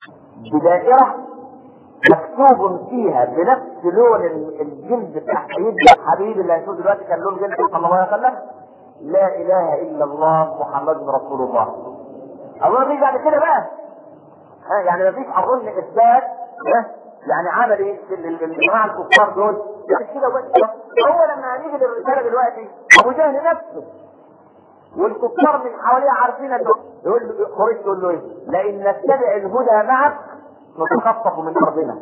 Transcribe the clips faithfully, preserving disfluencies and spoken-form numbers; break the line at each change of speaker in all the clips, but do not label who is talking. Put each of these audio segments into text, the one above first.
بدائرة مكتوب فيها بنفس لون الجلد بتاع سيدنا الحبيب اللي هنشوف دلوقتي كان لون جلد صلى الله عليه وسلم: لا اله الا الله محمد رسول الله. الله مفيش بعد كده بقى، ها يعني مفيش اظن اثبات، ها يعني عمل ايه الجماعه الكفار دول يعني كده بس. هو لما هنيجي للرساله دلوقتي ابو جهل نفسه والكفار من حواليه عارفين انه يقول قريش تقول له ايه؟ لئن نتبع الهدى معك نتخطف من ارضنا.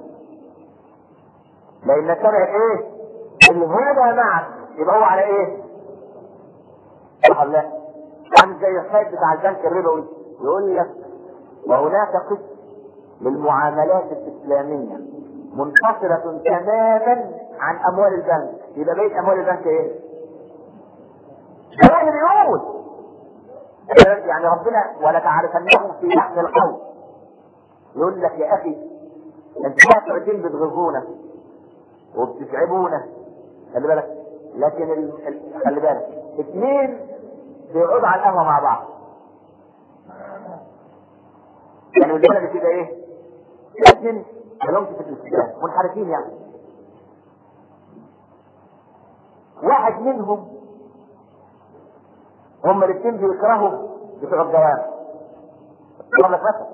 لئن نتبع ايه؟ الهدى معك، يبقى هو على ايه؟ صح لا؟ عامل زي الحاج بتاع البنك الربوي يقول لك: وهناك قسم للمعاملات الاسلاميه منفصله تماما عن اموال البنك. يبقى بقيت اموال البنك ايه؟ هو اللي بيقول يعني ربنا: ولا تعرفنهم في لحن القول. يقول لك: يا اخي انت قاعدين بتغزونا وبتتعبونا، خلي بالك، لكن ال... ال... خلي بالك اثنين بيقعدوا على القهوه مع بعض، يعني البلد كده ايه؟ اثنين لهم في الاسلام منحرفين يعني. واحد منهم هم الاثنين بيكرهوا بتوع الجواب. اقول لك مثلا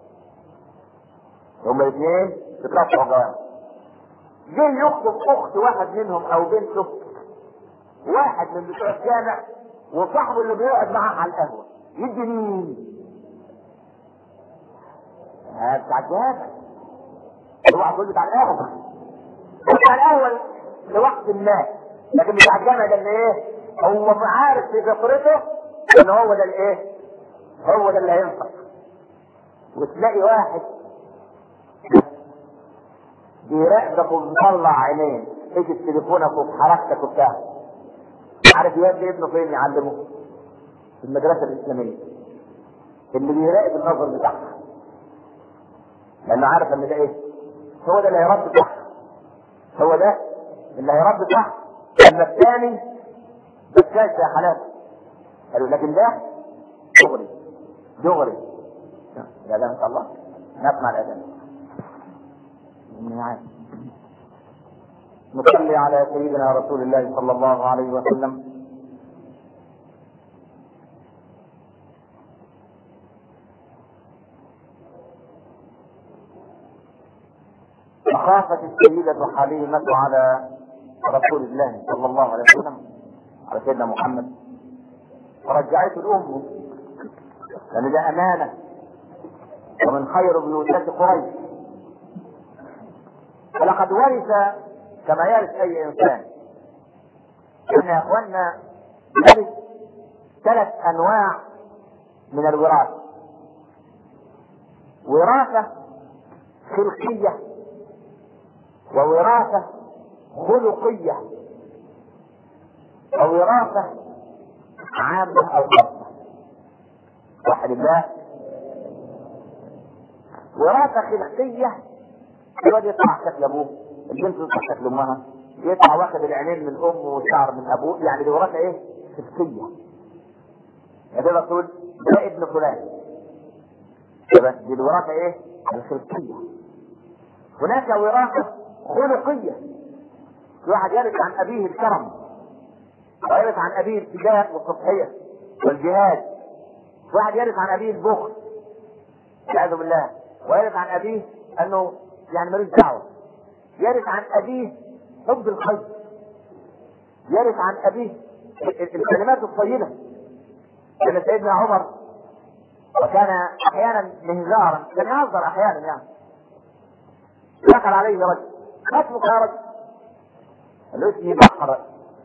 هم الاثنين بيكرهوا بتوع الجواب. جه يخطب اخت واحد منهم او بنته واحد من بتوع الجامع وصاحبه اللي بيقعد معاه على القهوه، يدي مين؟ ها بتاع الجامع. اوعى تقول بتاع القهوه، بتاع القهوه لوقت ما، لكن بتاع الجامع ده اللي ايه؟ هو عارف في فطرته ان هو ده الايه؟ هو ده اللي هينفع. وتلاقي واحد بيراقبك ومطلع عينين تيجي تليفونك وبحركتك وبتاع، عارف يودي ابنه فين يعلمه؟ في المدرسه الاسلاميه. اللي بيراقب النظر بتاعها لانه عارف ان ده ايه؟ هو ده اللي هيرد صح، هو ده اللي هيرد صح. اما الثاني بتكاش يا حلال قالوا، لكن ده دغري دغري. الاذان ان شاء الله نسمع الاذان. نصلي على سيدنا رسول الله صلى الله عليه وسلم. فخافت السيدة حليمة على رسول الله صلى الله عليه وسلم، على سيدنا محمد، فرجعته الأم لأن ده أمانة ومن خير بيوتات قريش. ولقد ورث كما يرث أي إنسان. إحنا يا إخواننا نرث ثلاث أنواع من الوراثة: وراثة خلقية، ووراثة خلقية، ووراثة عامة أو خاصة. واحد الله. وراثة خلقية الواد يطلع شكل ابوه، البنت تطلع شكل امها، يطلع واخد العينين من امه والشعر من ابوه، يعني دي وراثة ايه؟ خلقية. يا تقول ده ابن فلان، بس دي الوراثة ايه؟ الخلقية. هناك وراثة خلقية، في واحد يرث عن ابيه الكرم، ويرث عن ابيه الفداء والتضحية والجهاد. واحد يرث عن ابيه البخل والعياذ بالله، ويرث عن ابيه انه يعني ملوش دعوه. يرث عن ابيه حب الخير، يرث عن ابيه الكلمات الطيبه. كان سيدنا عمر وكان احيانا مهزارا، كان يهزر احيانا يعني. دخل عليه رجل: ما اسمك يا رجل؟ قال له: اسمي بحر.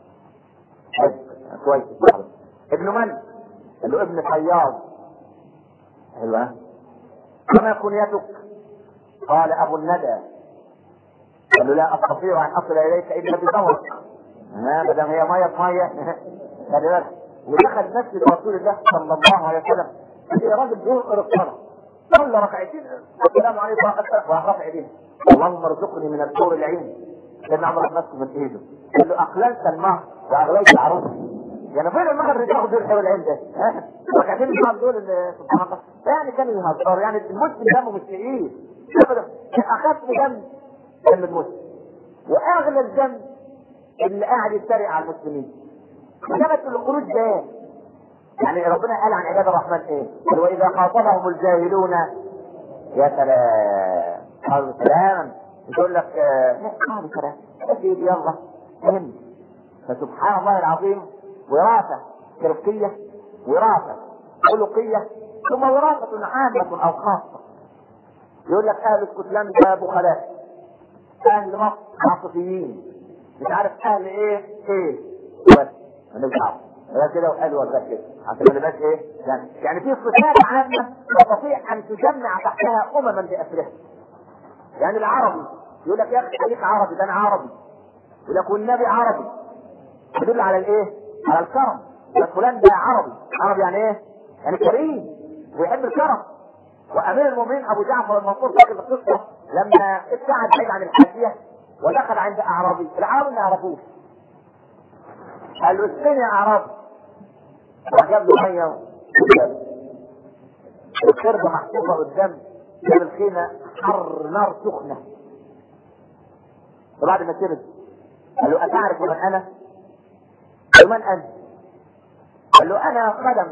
كويس بحر. ابن من؟ قال له: ابن صياد. ايوه. وما كنيتك؟ قال: ابو الندى. قال له: لا استطيع ان اصل اليك الا بدورك. ها ما دام هي ميه بميه. خلي بالك. ودخل مسجد رسول الله صلى الله عليه وسلم، يا راجل بينقر الصلاه، صلى ركعتين السلام عليكم ورفع ايديه: اللهم ارزقني من الحور العين. سيدنا عمر مسك من ايده قال له: اقللت المهر واغليت العروس. يعني فين المهر اللي تاخد دول الحول العين ده؟ ها؟ ركعتين الشهر دول اللي سبحان الله يعني كانوا يهزروا يعني المسلم دمه مش تقيل ابدا. اخف دم دم المسلم واغلى الدم اللي قاعد يتريق على المسلمين. كانت القروش ده يعني ربنا قال عن عباد الرحمن ايه؟ قال واذا خاطبهم الجاهلون يا سلام قالوا سلاما يقول لك لا قالوا سلام اكيد يلا فهمت. فسبحان الله العظيم وراثه تركيه وراثه خلقيه ثم وراثه عامه او خاصه. يقول لك اهل اسكتلندا بخلاء، اهل مصر عاطفيين، مش عارف اهل ايه ايه بس مالناش دعوه ولا كده وقال ولا كده عشان ما نبقاش ايه يعني يعني في صفات عامه تستطيع ان تجمع تحتها امما باسرها. يعني العربي يقول لك يا اخي خليك عربي ده انا عربي، يقول لك والنبي عربي يدل على الايه؟ على الكرم. يقول فلان ده عربي، عربي يعني ايه؟ يعني كريم ويحب الكرم. وامير المؤمنين ابو جعفر المنصور فاكر القصه لما ابتعد بعيد عن الحاجيه ودخل عند اعرابي، الاعرابي ما يعرفوش قال له اسقني يا اعرابي، وجاب له ميه القربه محطوطه قدام جاب الخيمه حر نار سخنه. وبعد ما شرب قال له اتعرف من انا؟ قال له من انت؟ قال له انا خدم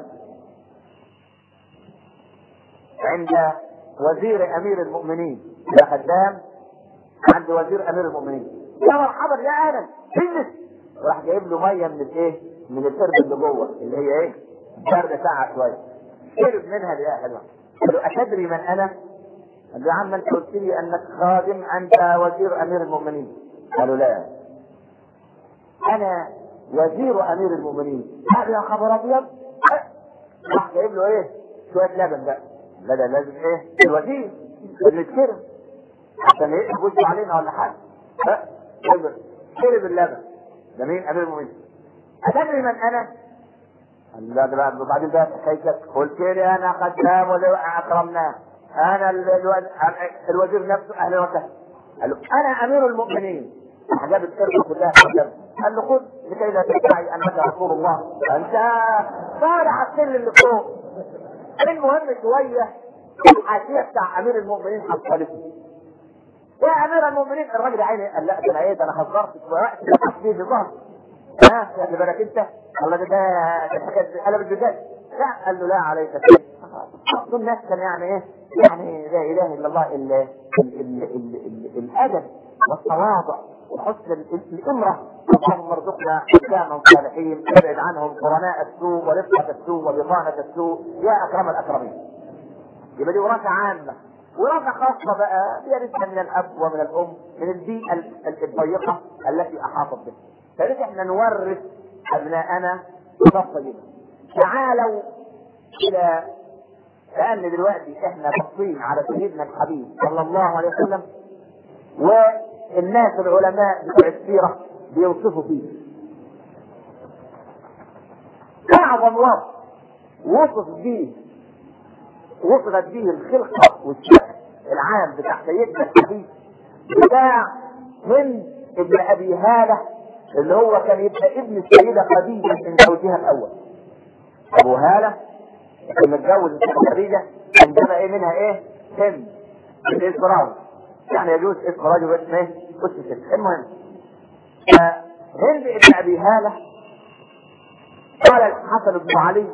عند وزير امير المؤمنين، يا خدام عند وزير امير المؤمنين. يا مرحبا يا اهلا اجلس. وراح جايب له ميه من الايه؟ من القرب اللي جوه اللي هي ايه؟ برد ساعه شويه. شرب منها يا حلوه. قال له اتدري من انا؟ قال له يا عم انت قلت لي انك خادم عند وزير امير المؤمنين. قالوا لا انا وزير امير المؤمنين. قال يا خبر ابيض. راح جايب له ايه؟ شويه لبن بقى. لا ده لازم ايه؟ الوزير اللي يتكرم عشان يقلب وشه علينا ولا حاجه. شرب اللبن. ده مين؟ امير المؤمنين. اتدري من انا؟ قال لا ده بقى بعدين بقى حكايتك. قلت لي انا خدام ولا اكرمناه، انا الوزير نفسه اهلا وسهلا. قال له انا امير المؤمنين. حجاب الكرم كلها حجاب. قال له خذ لكي لا تدعي انك رسول الله، انت طالع السلم اللي فوق. المهم شويه الحاشيه بتاع امير المؤمنين حصلته. يا امير المؤمنين الراجل عيني قال لا ده انا ايه ده انا هزرت في وقت التحديد ظهر. ها يا ابن بالك انت الله ده ده الحكايه قلب الجدال. لا قال له لا عليك شيء. دول الناس كان يعني ايه؟ يعني لا اله الا الله ال ال ال ال الادب والتواضع وحسن الامره. اللهم ارزقنا حكاما صالحين ابعد عنهم قرناء السوء ورفقه السوء وبطانه السوء يا اكرم الاكرمين. يبقى دي وراثه عامه. وراثه خاصه بقى بيرثها من الاب ومن الام من البيئه الضيقه التي احاطت بها. فلذلك احنا نورث ابناءنا صفه طيبه. تعالوا الى لان دلوقتي احنا باصين على سيدنا الحبيب صلى الله عليه وسلم والناس العلماء بتوع السيره بيوصفوا فيه اعظم وصف وصف به وصفت به الخلقه والشكل العام بتاع سيدنا الحبيب بتاع هند ابن ابي هاله اللي هو كان يبقى ابن السيده خديجه من زوجها الاول. ابو هاله كان متجوز السيده خديجه عندما ايه منها ايه؟ هند بالاسم راجل يعني يجوز اسم رجل واسم ايه؟ اسم ست. المهم هند ابن ابي هاله قال الحسن بن علي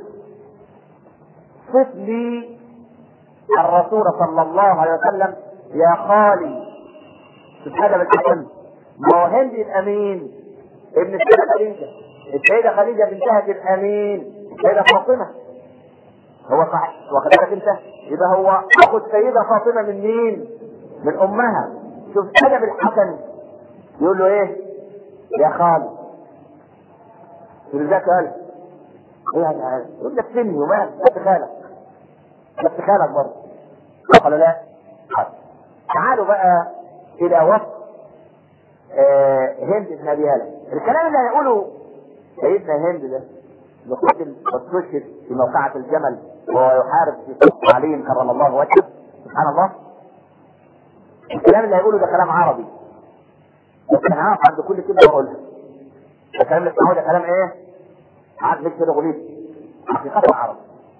صف لي الرسول صلى الله عليه وسلم يا خالي. تتحدى بالحسن ما هو هند الامين ابن السيده خديجه. السيده خديجه بنتها الامين السيده فاطمه. هو صحيح واخد بالك انت؟ يبقى هو اخو السيده فاطمه من مين؟ من امها. شوف ادب الحسن يقول له ايه؟ يا خالي. يقول ذاك قال ايه هذا؟ يقول لك سني وما بس خالك بس خالك برضه. قال لا. تعالوا بقى الى وصف آه هند بن ابي هاله. الكلام اللي هيقوله سيدنا هند ده لقتل واستشهد في موقعة الجمل وهو يحارب في صف علي كرم الله وجهه. سبحان الله. الكلام اللي هيقوله ده كلام عربي بس انا عارف عند كل كلمه بقولها. الكلام اللي بتقوله ده كلام ايه؟ عاد مش كده غليظ حقيقة العرب.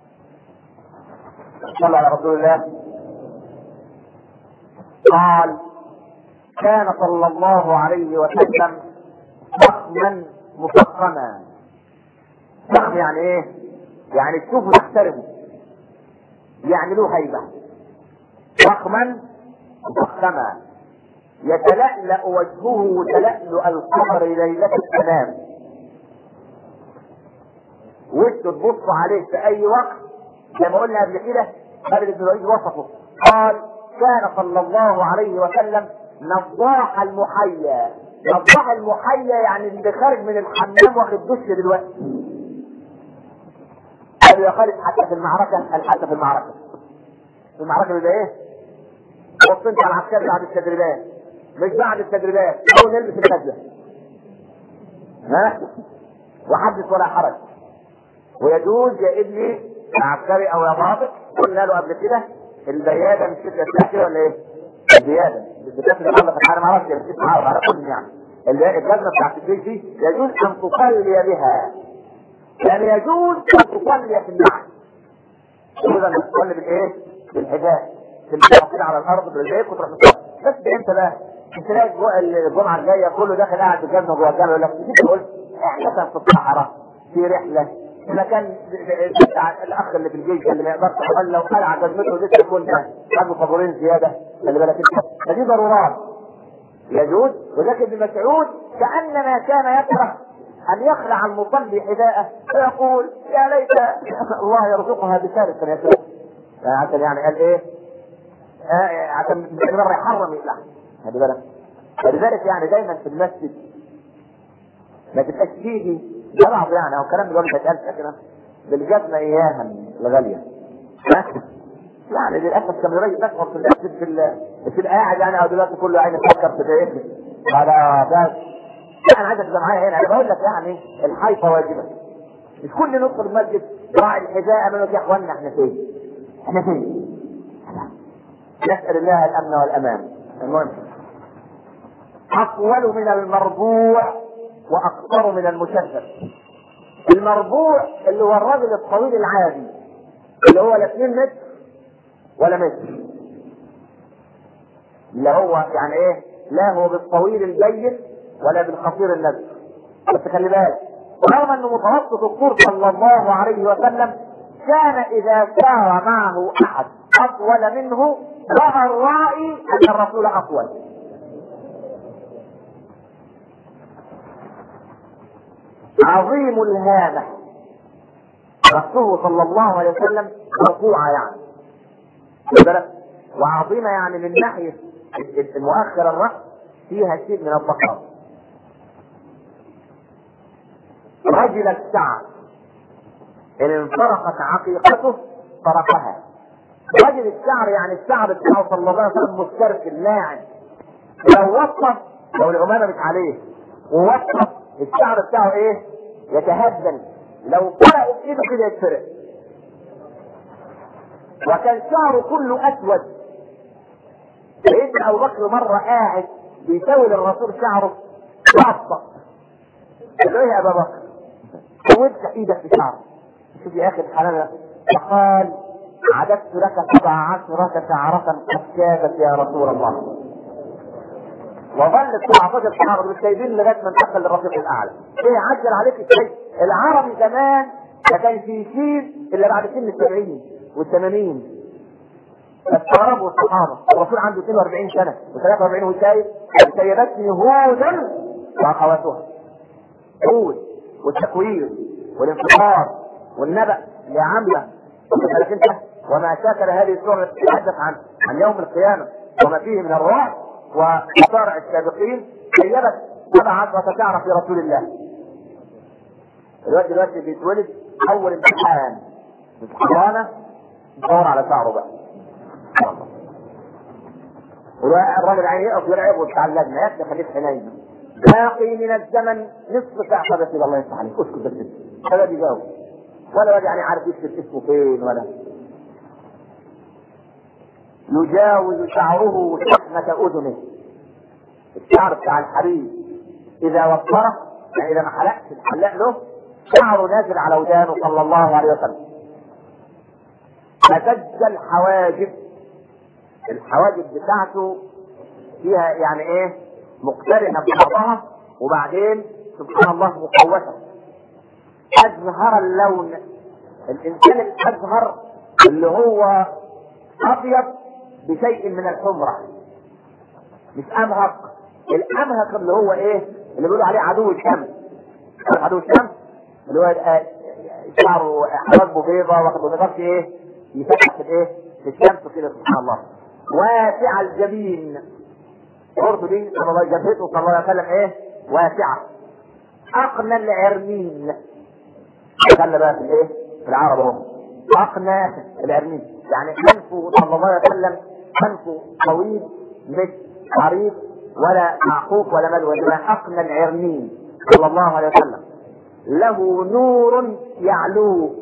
صلى على رسول الله. قال كان صلى الله عليه وسلم ضخما مفخما. ضخم يعني ايه؟ يعني تشوفه تحترمه، يعني له هيبة. ضخما مفخما يتلألأ وجهه تلألؤ القمر ليلة السلام. وشه تبص عليه في اي وقت زي ما قلنا قبل كده. خالد بن الوليد وصفه قال كان صلى الله عليه وسلم نضاح المحيا. نضاح المحيا يعني اللي خارج من الحمام واخد دش دلوقتي. قالوا يا خالد حتى في المعركة؟ قال حتى في المعركة. في المعركة بيبقى ايه؟ بص انت على العسكري بعد التدريبات، مش بعد التدريبات، اول نلبس البدلة ها وحدث ولا حرج. ويجوز يا ابني يا عسكري او يا ضابط، قلنا له قبل كده البياده مش كده كده ولا ايه؟ البياده بتاخد الله في الحرم عرفت بس تعرف على كل يعني الجزمه بتاعت الجيش دي يجوز ان تصلي بها. يعني يجوز ان تصلي في النعل. يجوز ان تصلي بالايه؟ بالحذاء تمسك كده على الارض برجليك وتروح تصلي. بس امتى بقى؟ تلاقي الجمعه الجايه كله داخل قاعد في الجزمه جوه الجامع يقول لك تيجي تقول احنا كان في الصحراء في رحله اذا كان الاخ اللي في الجيش اللي ما يقدرش يقول لو قلع جزمته لسه يكون عنده فابورين زياده. خلي بالك انت دي ضرورات يجوز. ولكن ابن مسعود كانما كان يكره ان يخلع المصلي حذاءه فيقول يا ليت الله يرزقها بثالث يسوع. عشان يعني قال ايه؟ آه عشان مره يحرم يقلع. خلي بالك. فلذلك يعني دايما في المسجد ما تبقاش تيجي ده بعض يعني او الكلام ده مش هيتقال كده بالجزمه اياها الغاليه. يعني للاسف كان الراجل بيشعر في المسجد في في القاعد يعني او دلوقتي كله عايز يفكر في ايه هذا بس. انا عايزك تبقى معايا هنا. انا بقول لك يعني الحيطه واجبه. مش كل ندخل المسجد راعي الحذاء امامك يا اخوانا احنا فين؟ احنا فين؟ نسال الله الامن والامان. المهم اطول من المربوع واقصر من المشدد. المربوع اللي هو الرجل الطويل العادي اللي هو لا اثنين متر ولا متر، اللي هو يعني ايه لا هو بالطويل البين ولا بالقصير النزل. بس خلي بالك رغم انه متوسط الطول صلى الله عليه وسلم كان اذا سار معه احد اطول منه راى الرائي ان الرسول اطول. عظيم الهامة رأسه صلى الله عليه وسلم مرفوعة يعني وعظيمة يعني من ناحية المؤخر الرأس فيها شيء من الضخامة. رجل الشعر إن انفرقت عقيقته فرقها. رجل الشعر يعني الشعر بتاعه صلى الله عليه وسلم مسترسل لاعب. لو وصف لو العمامة مش عليه ووصف الشعر بتاعه ايه؟ يتهدل. لو فرقوا بايده كده يتفرق. وكان شعره كله اسود. سيدنا ابو بكر مره قاعد بيساوي للرسول شعره وعطى. قال له ايه يا ابا بكر؟ سويت ايدك في شعره. شوف يا اخي الحلال. فقال عددت لك سبع عشرة شعرة قد كادت يا رسول الله. وظل سبعتاشر شهر بالسيدين لغايه ما انتقل للرفيق الاعلى. ايه عجل عليك الشيء؟ العربي زمان ما كانش يشيل الا بعد سن السبعين والثمانين. استغربوا الصحابه الرسول عنده اثنين واربعين سنه وثلاثة واربعين وشايف سيدتني هودا واخواتها. هود والتكوير والانفطار والنبأ اللي عامله لكن انت وما شاكل هذه السوره تتحدث عن عن يوم القيامه وما فيه من الرعب ومصارع السابقين. سيبت سبع عشرة شعرة في رسول الله. الوقت دلوقتي بيتولد اول امتحان امتحانه دور على شعره بقى. الراجل عيني يقف يلعب وبتاع اللجنه يا ابني خليك حنين. باقي من الزمن نصف ساعه بس الله يفتح عليك اسكت بس. هذا بيجاوب ولا واحد يعني عارف يكتب اسمه فين ولا. يجاوز شعره شحمة اذنه. الشعر بتاع الحرير اذا وفره يعني اذا ما حلقش الحلاق له شعره نازل على ودانه صلى الله عليه وسلم، فسج الحواجب، الحواجب بتاعته فيها يعني ايه مقترنه ببعضها، وبعدين سبحان الله مقوسه، ازهر اللون، الانسان الازهر اللي هو ابيض بشيء من الحمره، مش امهق، الامهق اللي هو ايه اللي بيقولوا عليه عدو الشمس، عدو الشمس اللي هو شعره حواجبه بيضاء واخد ما يقدرش ايه يفتح في الايه في الشمس كده سبحان الله. واسع الجبين برضه دي صلى الله جبهته صلى الله عليه وسلم ايه واسعه. اقنى العرنين، خلي بقى في الايه في العرب اهو، اقنى العرنين يعني انفه صلى الله عليه وسلم انفه طويل مش عريض ولا معقوف ولا مدوى، انما اقنى العرنين صلى الله عليه وسلم. له نور يعلوه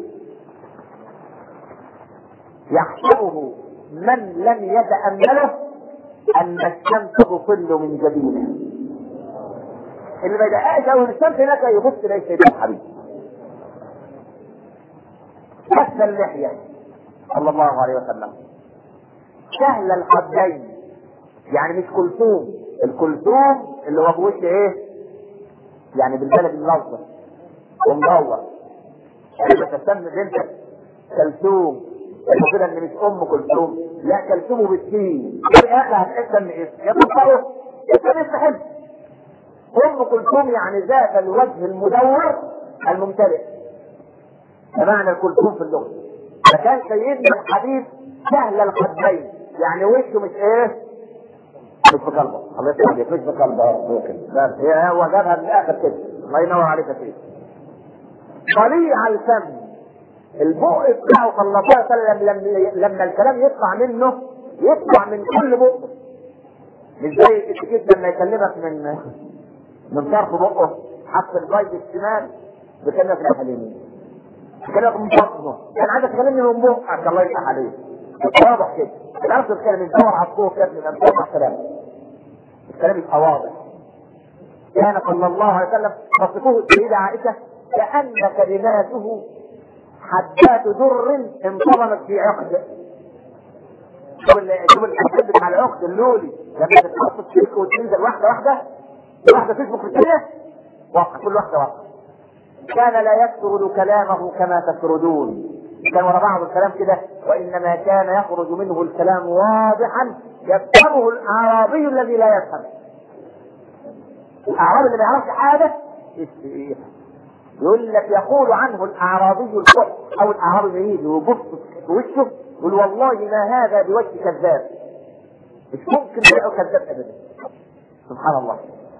يحسبه من لم يتأمله أن الشمس تطل من جبينه. اللي ما يدققش أول الشمس هناك يبص إليه سيدنا الحبيب. كسل اللحية صلى الله عليه وسلم، سهل الخدين، يعني مش كلثوم، الكلثوم اللي هو بوش ايه يعني بالبلد المنظر ومدور، يعني تسمى بنتك كلثوم كده ان مش ام كلثوم، لا كلثوم بالسين يا اخي هتحس ان ايه يا تنطقه يا تستحب. ام كلثوم يعني ذات الوجه المدور الممتلئ، بمعنى الكلثوم في اللغه. فكان سيدنا الحبيب سهل الخدين، يعني وشه مش ايه مش في قلبه، الله يسلمك مش في قلبه ممكن، هي هو جابها من الاخر كده، الله ينور عليك يا سيدي. طليع الفم، البق بتاعه صلى الله عليه وسلم لما, لما الكلام يطلع منه يطلع من كل بقه، مش زي الاتيكيت لما يكلمك من من طرف بقه حتى البيض الشمال بيكلمك من اليمين، بيكلمك من بطنه، كان عايزك تكلمني من بقك الله يفتح عليك، واضح كده، العرض تتكلم من دور على الصوت يا ابني ده بتوضح كلام، الكلام يبقى واضح. كان صلى الله عليه وسلم تصفه السيدة عائشة كأن كلماته حبات در انطلقت في عقد. شوف الحبات بتاع العقد اللولي لما تتحط الشرك وتنزل واحده واحده واحده تسبق الثانيه وقع كل واحده وقع. كان لا يسرد كلامه كما تسردون، كان ورا بعض الكلام كده، وانما كان يخرج منه الكلام واضحا يفهمه الاعرابي الذي لا يفهم. الاعرابي اللي ما يعرفش حاجه يقول لك يقول عنه الاعرابي الكحل او الاعرابي يريد ويبص في وشه يقول والله ما هذا بوجه كذاب، مش ممكن تلاقوا كذاب ابدا. سبحان الله.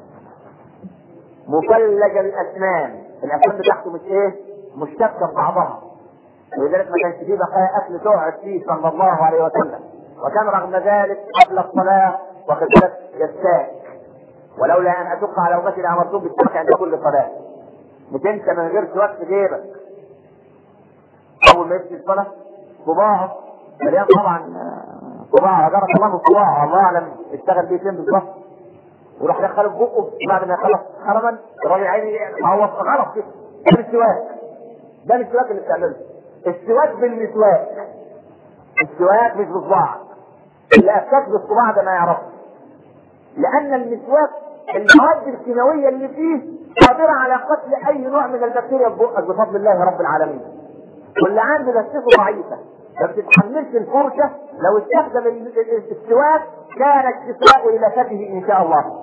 مفلج الاسنان، الاسنان بتاعته مش ايه مشتبكه ببعضها، ولذلك ما كانش فيه بقايا اكل تقعد فيه صلى الله عليه وسلم، وكان رغم ذلك قبل الصلاه وقد يستاك، ولولا ان اشق على امتي لامرتهم بالسواك عند كل صلاه. بتنسى من غير سواك في جيبك اول ما يبتدي الصلاه، صباعه مليان طبعا صباعه جرت الله من صباعه الله اعلم اشتغل بيه فين بالظبط، وراح دخله في بقه بعد ما يخلص حرما الراجل عيني هو غلط كده. ده السواك، ده السواك اللي بتعمله، السواك بالمسواك، السواك مش بصباعك، اللي افكاك بالصباع ده ما يعرفش، لان المسواك المواد الكيماويه اللي فيه قادره على قتل اي نوع من البكتيريا في بقك بفضل الله رب العالمين، واللي عنده دسته ضعيفه ما بتتحملش الفرشه، لو استخدم السواك كان الشفاء الى فمه ان شاء الله.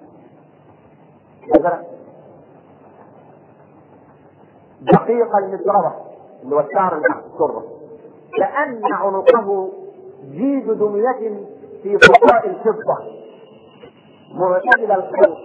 دقيق المزرعه اللي هو الشعر اللي تحت السره، كأن عنقه جيد دمية في فضاء الفضة، معتدل الخلق،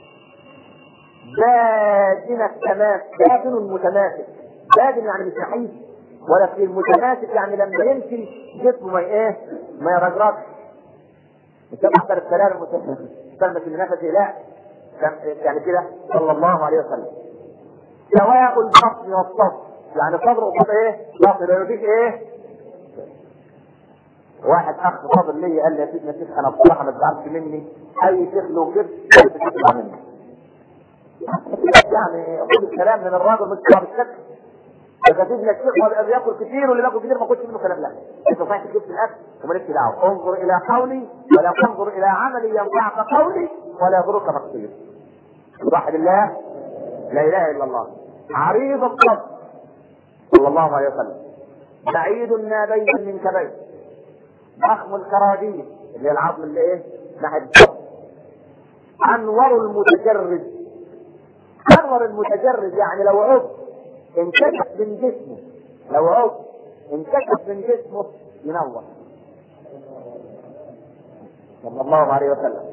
بادن التماس، بادن متماسك، بادن يعني مش نحيف ولا في المتماسك يعني لما يمشي جسمه ما ايه ما يرجرجش، مش تحضر الكلام المتماسك كلمة النفس لا يعني كده صلى الله عليه وسلم. سواء البطن والصدر، يعني صدره قصاد ايه بطن ما فيش ايه. واحد اخ فاضل لي قال لي يا سيدنا شيخ انا بصراحه ما تزعلش مني، اي شيخ له كده بتطلع مني، يعني خد الكلام من الراجل مش صعب الشكل. اذا سيدنا الشيخ هو بياكل كتير واللي بياكل كتير ما كنتش منه كلام. لا انت ما ينفعش تجيب في الاكل ومالكش دعوه. انظر الى قولي ولا تنظر الى عملي ينفعك قولي ولا يضرك مقصدي. وحد الله لا اله الا الله. عريض الصدر صلى الله عليه وسلم، بعيد النابين من كبين، ضخم الكراجيل اللي هي العظم اللي ايه ناحيه الصدر، انور المتجرد. انور المتجرد يعني لو عضو انكشف من جسمه، لو عضو انكشف من جسمه ينور صلى الله عليه وسلم.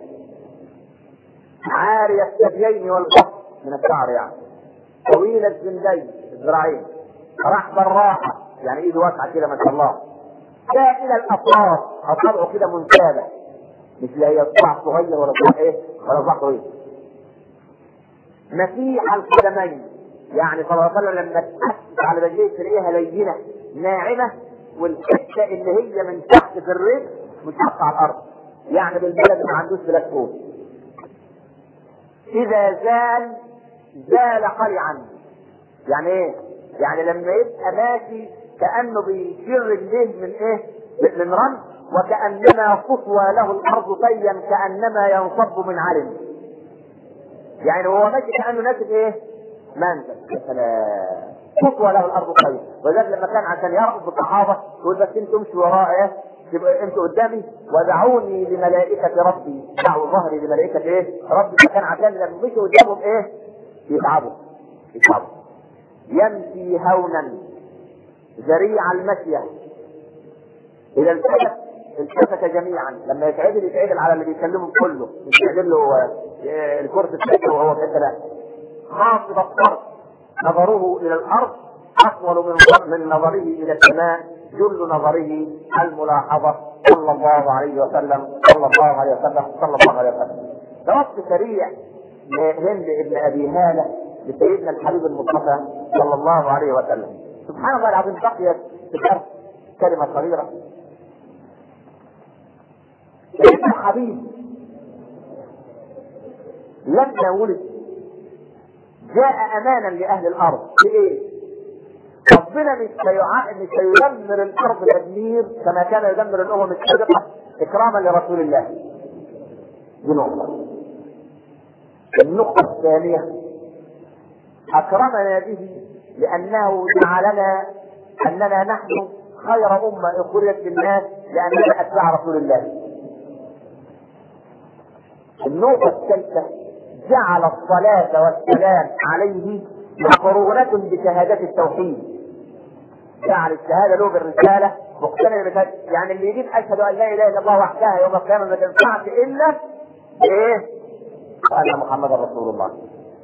عاري الثديين والبطن من الشعر يعني، طويل الجندين الذراعين، رحب الراحه يعني ايده واسعه كده ما شاء الله، سائل الاطراف اصابعه كده منسابه، مش لا هي صباع صغير ولا صباع ايه ولا صباع طويل. مسيح القدمين يعني صلى الله عليه وسلم لما تحسس على رجليه تلاقيها لينه ناعمه، والحته اللي هي من تحت في الرجل مش حاطه على الارض، يعني بالبلد ما عندوش بلاكون. اذا زال زال قلعا يعني ايه؟ يعني لما يبقى ماشي كانه بيشير رجليه من ايه؟ من رمل، وكانما قصوى له الارض طيا كانما ينصب من علم. يعني هو ماشي كانه نازل ايه؟ منزل. يا سلام، قصوى له الارض طيا. ولذلك لما كان عشان يرقص بالصحابه يقول بس انتوا امشوا وراء ايه؟ تبقى انتوا قدامي ودعوني لملائكه ربي، دعوا ظهري لملائكه ايه؟ ربي. فكان عشان لما مشوا قدامهم ايه؟ يتعبوا يتعبوا. يمشي هونا ذريع المشيه، اذا التفت التفت جميعا. لما يتعدل يتعدل على اللي بيكلمه كله، مش يعدل له الكرسي بتاعه وهو في لا. خاطب الطرف نظره الى الارض اطول من من نظره الى السماء، جل نظره الملاحظه صلى الله عليه وسلم صلى الله عليه وسلم صلى الله عليه وسلم. توصي سريع لهند ابن ابي هاله لسيدنا الحبيب المصطفى صلى الله عليه وسلم. سبحان الله العظيم، بقيت في الارض كلمه صغيره. سيدنا الحبيب لما ولد جاء امانا لاهل الارض في ايه؟ ربنا مش مش هيدمر الارض تدمير كما كان يدمر الامم السابقه اكراما لرسول الله. دي نقطه. النقطه الثانيه، اكرمنا به لانه جعلنا اننا نحن خير امه اخرجت للناس لاننا اتباع رسول الله. النقطه الثالثه، جعل الصلاه والسلام عليه مقرونة بشهادة التوحيد. جعل الشهادة له بالرسالة مقترنة بالرسالة، يعني اللي يجيب أشهد أن لا إله إلا الله وحدها يوم القيامة ما تنفعش إلا إيه؟ وأن محمد رسول الله.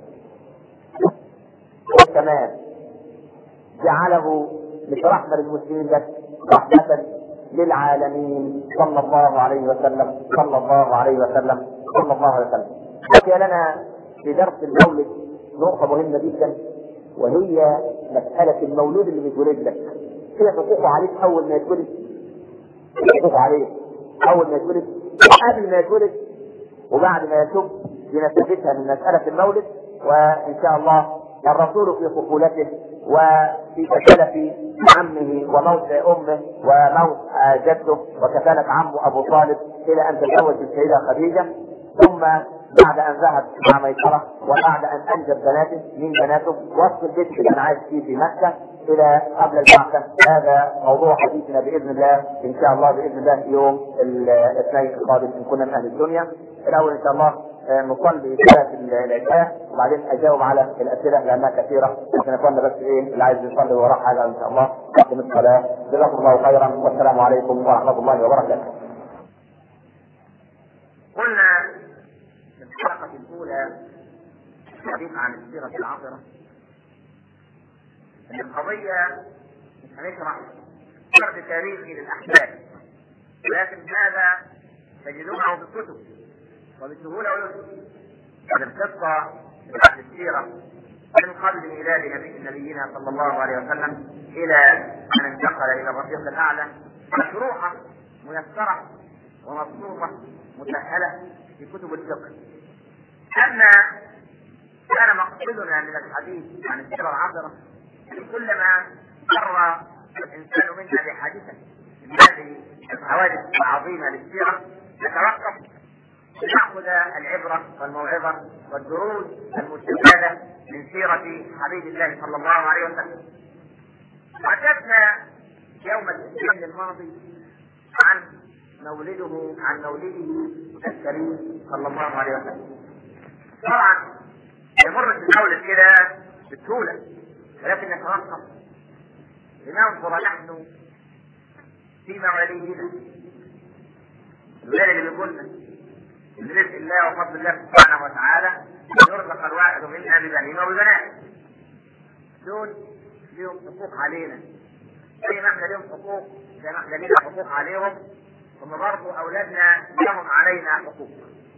وكمان جعله مش رحمة للمسلمين بس، رحمة للعالمين صلى الله عليه وسلم صلى الله عليه وسلم صلى الله عليه وسلم. بقي لنا في درس المولد نقطة مهمة جدا، وهي مسألة المولود اللي بيتولد لك. هي حقوقه عليك أول ما يتولد، حقوقه عليك أول ما يتولد، قبل ما يتولد، وبعد ما يتوب. بنستفيدها من مسألة المولد، وإن شاء الله الرسول في طفولته وفي كفالة عمه وموت أمه وموت جده وكفالة عمه أبو طالب إلى أن تزوج السيدة خديجة، ثم بعد ان ذهب مع ميسرة وبعد ان انجب بناته من بناته وصل البيت اللي كان عايش فيه في مكة الى قبل البعثة. هذا موضوع حديثنا باذن الله ان شاء الله باذن الله يوم الاثنين القادم ان كنا من اهل الدنيا. الاول ان شاء الله نصلي صلاة العشاء وبعدين اجاوب على الاسئلة لانها كثيرة، عشان اخواننا بس ايه اللي عايز يصلي وراه حاجة ان شاء الله نقدم الصلاة. جزاكم الله خيرا والسلام عليكم ورحمة الله وبركاته.
قلنا في الحلقة الأولى الحديث عن السيرة العطرة أن القضية مش هنشرح سرد تاريخي للأحداث، ولكن هذا تجدونه في الكتب وبسهولة ويسر. القصة بتاعت السيرة من قبل ميلاد نبي نبينا صلى الله عليه وسلم إلى أن انتقل إلى الرفيق الأعلى، مشروحة ميسرة ومبسوطة مسهلة في كتب الفقه. أما كان مقصدنا من الحديث عن السيرة العطرة كلما مر الإنسان منا بحادثة من هذه الحوادث العظيمة للسيرة نتوقف لنأخذ العبرة والموعظة والدروس المستفادة من سيرة حبيب الله صلى الله عليه وسلم. حدثنا يوم الاثنين الماضي عن مولده عن مولده الكريم صلى الله عليه وسلم. طبعا يمر المولد كده بسهولة، ولكن نتوقف لننظر نحن في مواليدنا. الولاد اللي بيقولنا برزق الله وفضل الله سبحانه وتعالى يرزق الواحد منا ببنين وببنات، دول لهم حقوق علينا زي ما احنا لهم حقوق، زي ما احنا لنا حقوق عليهم، ثم برضه اولادنا لهم علينا حقوق.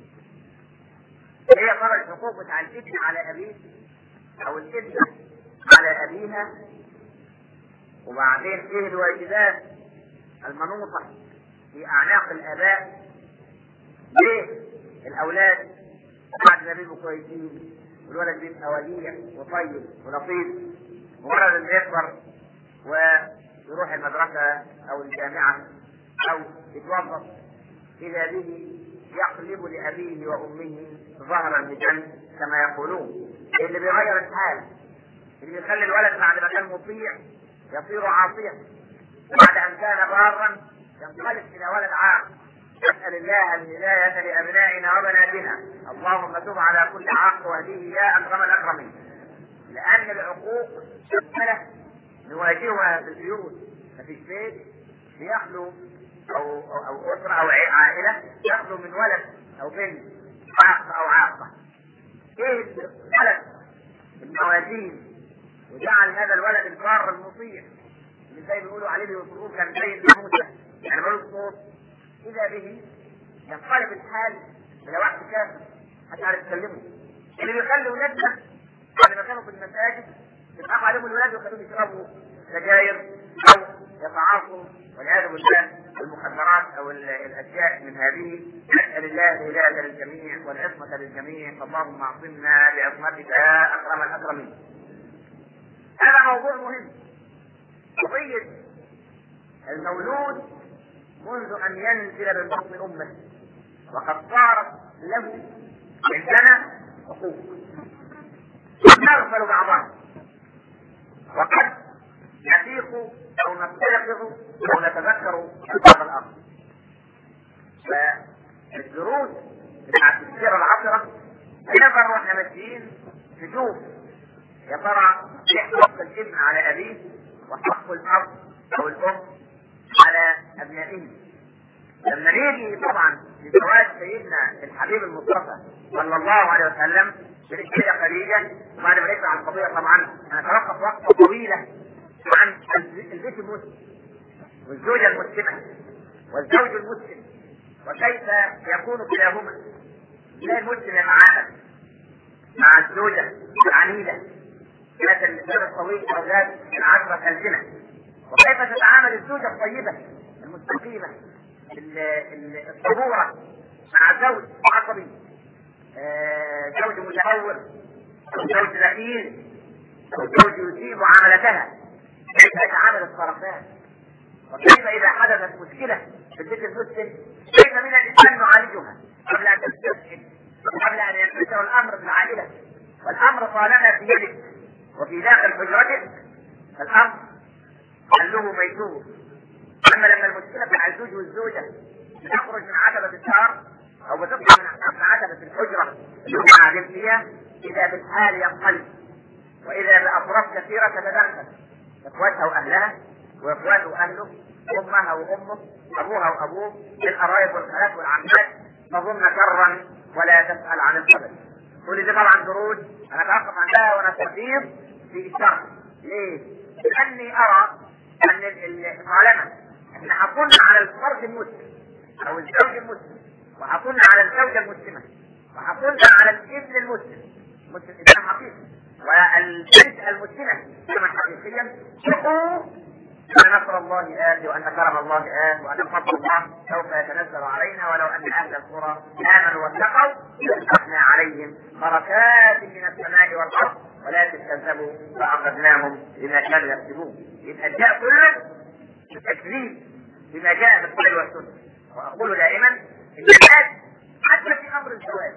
هي ترى الحقوق بتاع الابن على ابيه او الابنه على ابيها، وبعدين ايه الواجبات المنوطه في اعناق الاباء. ليه الاولاد بعد ما بيبقوا كويسين والولد بيبقى وديع وطيب ولطيف، مجرد انه يكبر ويروح المدرسه او الجامعه او يتوظف اذا به يقلب لابيه وامه ظهرا بجنب كما يقولون. اللي بيغير الحال، اللي بيخلي الولد بعد ما كان مطيع يصير عاصيا، بعد ان كان بارا ينقلب الى ولد عاق. نسأل الله الهداية لأبنائنا وبناتنا، اللهم تب على كل عاق واهديه يا أكرم الأكرمين. لأن العقوق مسألة نواجهها في البيوت، ففي البيت بيخلو أو أو أسرة أو عائلة يخلو من ولد أو بنت عاق أو عاقة. إيه الولد الموازين وجعل هذا الولد البار المطيع اللي زي بيقولوا عليه بيوصفوه كان زي الناموسة، يعني بيقولوا الصوت، إذا به ينقلب الحال إلى واحد كافر حتى عارف يتكلموا. اللي بيخلي ولادنا بعد ما كانوا في المساجد يتقام عليهم الولاد ويخلوهم يشربوا سجاير أو يتعاطوا والعياذ بالله المخدرات أو الأشياء من هذه. نسأل الله الهداية للجميع والعصمة للجميع، اللهم اعصمنا بعصمتك يا أكرم الأكرمين. هذا موضوع مهم، قضية المولود منذ أن ينزل من بطن أمه، وقد صارت له عندنا حقوق نغفل بعضها، وقد نفيق أو نستيقظ أو نتذكر بعض الأمر. فالدروس بتاعت السيرة العطرة نقدر واحنا ماشيين نشوف يا ترى ايه حق الابن على أبيه وحق الأب أو الأم على أبنائه. لما نيجي طبعا لزواج سيدنا الحبيب المصطفى صلى الله عليه وسلم بالسيدة خديجة، وبعد ما نقرأ عن القضية طبعا هنتوقف وقفة طويلة عن البيت المسلم والزوجة المسلمة والزوج المسلم وكيف يكون كلاهما. لا المسلم يتعامل مع الزوجة العنيدة ذات اللسان الطويل أو ذات العشرة الزنا، وكيف تتعامل الزوجة الطيبة المستقيمة الصبورة مع زوج عصبي، آه زوج متهور أو زوج ذكي أو زوج يسيء معاملتها. كيف يتعامل الطرفان، وكيف إذا حدثت مشكلة في البيت المسلم كيف من الإنسان نعالجها قبل أن تستسهل وقبل أن ينتشر الأمر في العائلة. والأمر طالما في يدك وفي داخل حجرتك فالأمر حله ميسور. أما لما المشكلة مع الزوج والزوجة تخرج من عتبة الدار أو بتطلع من عتبة الحجرة اللي هم قاعدين فيها، إذا بالحال ينقلب، وإذا بأطراف كثيرة تتدخل، إخواتها وأهلها وإخواته وأهله، أمها وأمه، أبوها وأبوه، القرايب والخالات والعمات، تظن شرا ولا تسأل عن القدر. كل دي طبعا دروس أنا أتوقف عندها ونستفيد في الشرح. ليه؟ لأني أرى أن طالما احنا حطونا على الفرد المسلم أو الزوج المسلم، وحطونا على الزوجة المسلمة، وحطونا على الابن المسلم مسلم إنسان حقيقي، والبنت المسلمة إنسانا حقيقيا، حقوق أن نصر الله آت وأن كرم الله آت وأن فضل الله سوف يتنزل علينا، ولو أن أهل القرى آمنوا واتقوا لفتحنا عليهم بركات من السماء والأرض ولكن كذبوا فأخذناهم بما كانوا يكسبون. يبقى الجاء كله التكذيب بما جاء بالقرآن والسنة. وأقول دائما إن الناس حتى في أمر الزواج،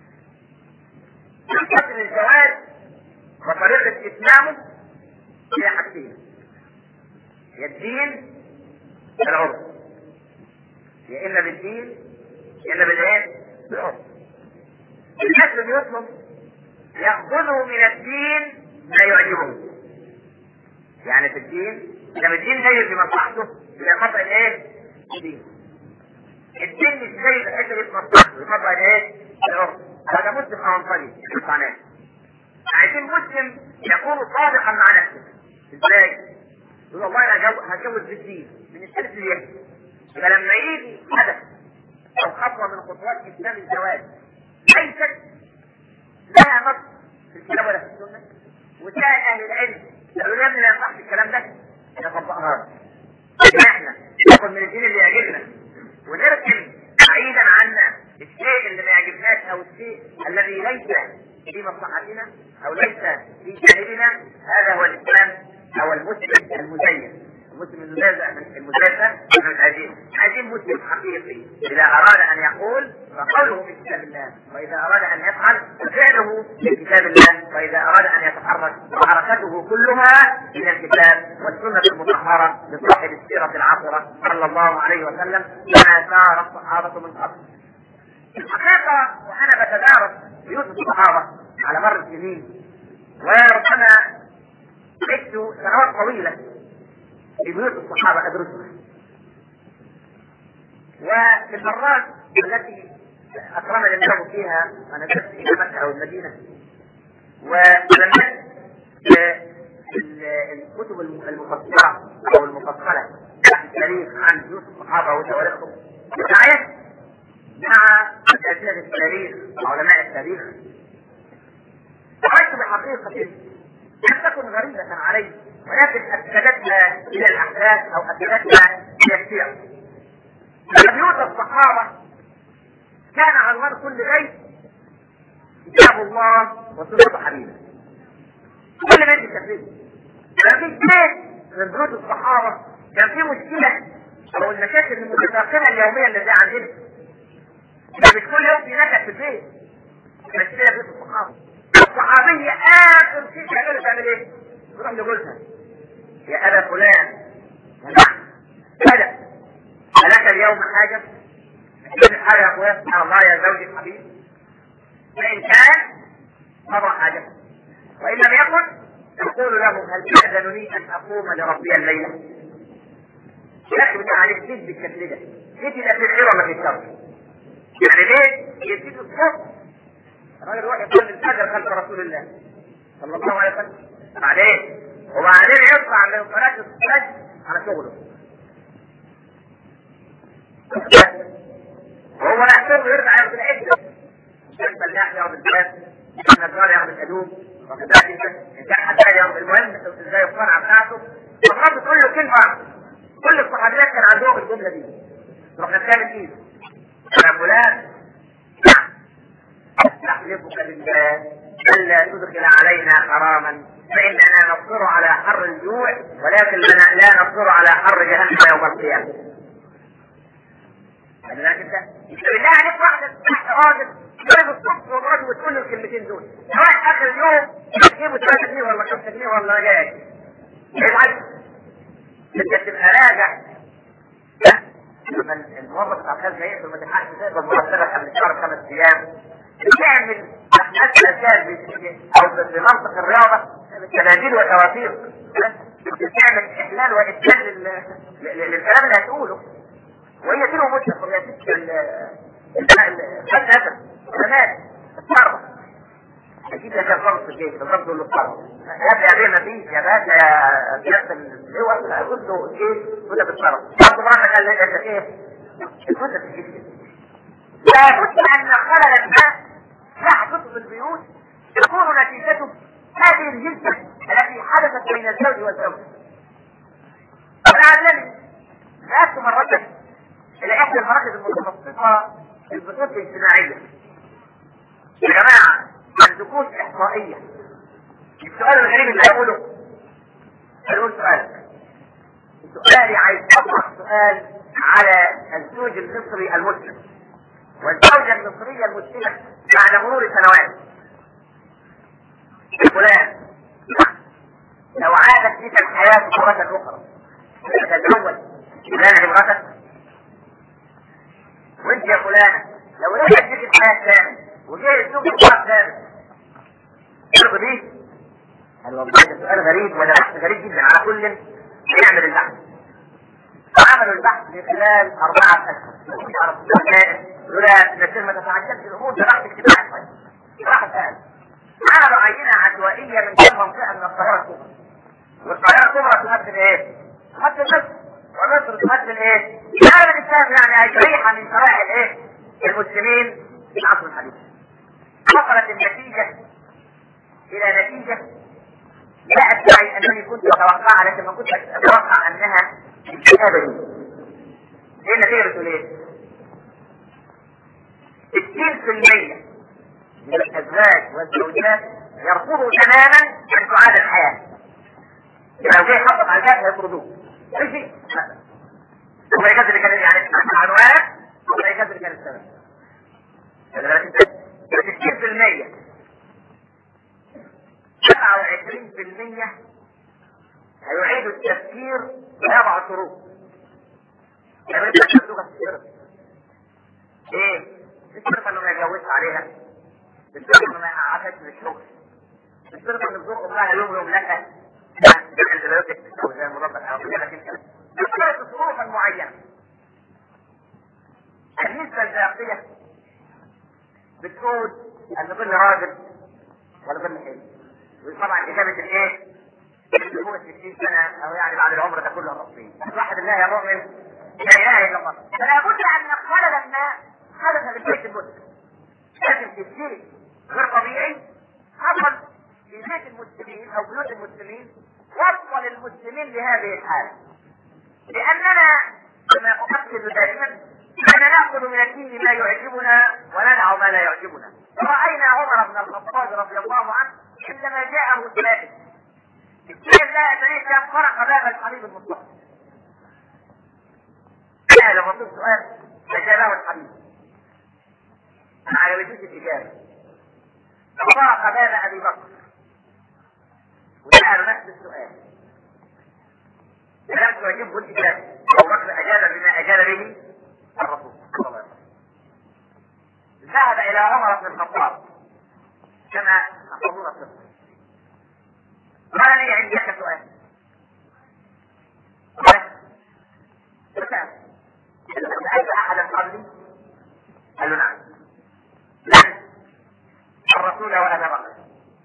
حتى الزواج وطريقة إسلامه هي حاجتين: يا الدين يا العرف، يا إما بالدين يا إما بالإيه؟ بالعرف. الناس اللي بيطلب يأخذوا من الدين ما يعجبهم، يعني في الدين لما الدين جاي في مصلحته يقطع الايه؟ الدين. الدين مش جاي في حته في مصلحته يقطع الايه؟ العرف. هذا مسلم او انصري القناه. عايزين مسلم يكون صادقا مع نفسه. ازاي؟ يقول والله انا هتجوز بالدين من الالف للياء. فلما يجي هدف او خطوه من خطوات اسلام الزواج ليست لها نص في الكتاب ولا في السنه، وسائل اهل العلم قالوا يا ابني لا يصح الكلام ده، نطبقها. احنا ناخد من الدين اللي يعجبنا ونركن بعيدا عنا الشيء اللي ما يعجبناش او الشيء الذي ليس في مصلحتنا او ليس في جانبنا. هذا هو الاسلام او المسلم المزين. المسلم المزين ده مش عايزين عايزين مسلم حقيقي اذا اراد ان يقول فقوله من كتاب الله، واذا اراد ان يفعل ففعله من كتاب الله، واذا اراد ان يتحرك فحركته كلها من الكتاب والسنه المطهره لصاحب السيره العطره صلى الله عليه وسلم كما سار الصحابه من قبل. الحقيقه وانا بتدارس بيوت الصحابه على مر السنين، وربما عشت سنوات طويله في بيوت الصحابه ادرسها، وفي المرات التي اكرمني الله فيها انا درست الى مكه او المدينه ولمست الكتب المفصله او المفصله في التاريخ عن بيوت الصحابه وتواريخهم وتعيش مع اساتذه التاريخ وعلماء التاريخ، رايت بحقيقه لم تكن غريبه علي، ولكن أسندتها إلى الأحداث أو أسندتها إلى السير. بيوت الصحابة كان عنوان كل بيت كتاب الله وسنة حبيبه. كل بيت يكفيه. لكن بيت من بيوت الصحابة كان فيه مشكلة أو المشاكل المتفاقمة اليومية اللي زي عندنا. مش كل يوم في نكد في البيت. مشكلة بيت الصحابة. الصحابية آخر شيء تعمله تعمل إيه؟ تروح لجوزها يا أبا فلان نعم هذا ألك اليوم حاجة؟ أكيد حاجة يا أخويا سبحان الله يا زوجي الحبيب. فإن كان قضى حاجة، وإن لم يكن تقول له هل تأذنني أن أقوم لربي الليلة؟ يكتب عليك جد بالشكل ده، جد لا في الخير وما في الشر. يعني ليه؟ يزيد الصبح الراجل يروح يصلي الفجر خلف رسول الله صلى الله عليه وسلم، بعدين وبعدين يطلع من صلاة الفجر على شغله. وهو يحتاج يرجع ياخد العدة، كان فلاح ياخد الفلاس، كان نجار ياخد الهدوم، واخد بالك انت؟ ان كان حتى ياخد المهم ازاي الصنعة بتاعته. فالرب تقول له كلمة، كل الصحابيات كان عندهم الجملة دي. تروح نتكلم فيه. يا فلان نحلفك بالله ألا تدخل علينا حراما فإننا نصبر على حر الجوع ولكن لنا لا نصبر على حر جهنم يوم القيامة. لكن انت بالله عليك واحدة تحت راجل جايب الصبح ومراته وتقول له الكلمتين دول، سواء آخر اليوم تجيبه ثلاثة جنيه ولا خمسة جنيه ولا جاي. يزعل. انت تبقى راجع. لما الموظف بتاع الخارج جاي في المديحات تقبل مرتبك قبل الشهر خمس أيام. بتعمل أساسات أو بمنطق الرياضة تنازيل وتوافيق، بتعمل إحلال وإسلال للكلام اللي هتقوله، وهي دي مطلق وهي ست الفلسفة الزمان الصرف. أكيد يا كفرت في الجيش الضبط اللي الصرف يا أبي ما فيش يا باشا يا سياسة اللواء أقول له الجيش وده بالصرف. برضه مرة قال لك إيه؟ الفتة في الجيش لابد أن خلل الماء يحدث في البيوت تكون نتيجته هذه الجلسة التي حدثت بين الزوج والزوج. ولعلني ذهبت مرة الى احدى المراكز المتخصصة في البحوث الاجتماعية. يا جماعة عندكوش احصائية. السؤال الغريب اللي هيقوله هيقول سؤالك. سؤالي عايز اطرح سؤال على الزوج المصري المسلم والزوجة المصرية المسلمة بعد مرور سنوات. فلان لو عادت بك الحياة مرة أخرى تتزوج فلانة لمرأتك؟ وانت يا فلانة لو رجعت بك الحياة ثاني وجاء الزوج مرة ثاني ترضى بيه؟ قال والله ده سؤال غريب وده بحث غريب جدا. على كل نعمل البحث. عملوا البحث في خلال أربعة أشهر. لولا ان ما تتعجبش الامور ده بحث اجتماعي. راح سأل عملوا عينة عشوائية من كل منطقة من القاهرة الكبرى. والقاهرة الكبرى تمثل ايه؟ تمثل مصر. ومصر تمثل ايه؟ العالم الاسلامي يعني شريحة من شرائح الايه؟ المسلمين في العصر الحديث. وصلت النتيجة الى نتيجة لا ادعي انني كنت اتوقعها لكن ما كنت اتوقع انها ابدا. ايه النتيجة بتقول ايه؟ ستين في المية من الازواج والزوجات يرفضوا تماما ان تعاد الحياة. يعني لو جاي يحطط على الباب هيطردوه. اي شيء مثلا. هو يكذب كان يعني عنوان ولا يكذب كان السبب. ستين في المية سبعة وعشرين في المية هيعيدوا التفكير ويضعوا شروط. يعني انت تشوفها في الشرط. ايه؟ الشرط انه ما يجوزش عليها. الشرط انه ما يقعدش من الشغل. الشرط انه يزور امها يوم يوم لها. الانتبيوتك او زي المضاد الحيوي لكن الشرط ظروفا معينة. النسبة الباقية بتقول ان كل راجل ولا كل حلو. وطبعا اجابة الايه؟ فوق ستين سنة او يعني بعد العمر ده كله الرصين. واحد الله يا مؤمن لا اله الا الله. فلا بد ان خلل ما حدث بالبيت المسلم. لكن في شيء غير طبيعي حصل في بيت المسلمين او بيوت المسلمين وصل المسلمين لهذه الحالة. لاننا كما اؤكد دائما اننا ناخذ من الدين ما يعجبنا وندع ما لا يعجبنا. ورأينا عمر بن الخطاب رضي الله عنه عندما جاءه سائل السائل لا يدري كم فرق باب الحبيب المصطفى. سأل الرسول سؤال فجابه الحبيب ما عجبتوش الإجابة. ففرق باب أبي بكر وسأل نفس السؤال لم تعجبه الإجابة. أبو بكر أجاب بما أجاب به الرسول صلى الله عليه وسلم. ذهب إلى عمر بن الخطاب كما أخذونا الصدق. قال لي عندي سؤال. فسأل سألت أحدا قبلي؟ قال له نعم. لن الرسول وأنا بكر.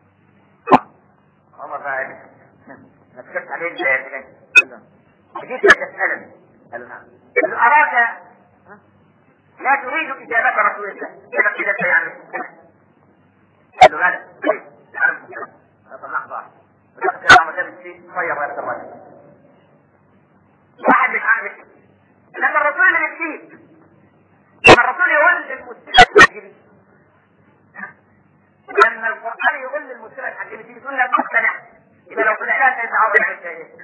عمر قال ما تكتبت عليه الآية. جيت تسألني. قال له نعم. قال له أراك لا تريد إجابة رسول الله. كيف كده يعني؟ قال له لا. طيب تعرف طب لحظة واحدة. واحد مش عارف لما الرسول اللي يكتب لما الرسول يقول للمسلمين لما القرآن يقول للمسلمين الحكيم تيجي تقول لك مقتنع يبقى لو طلع لها سيدنا عمر يعمل فيها ايه؟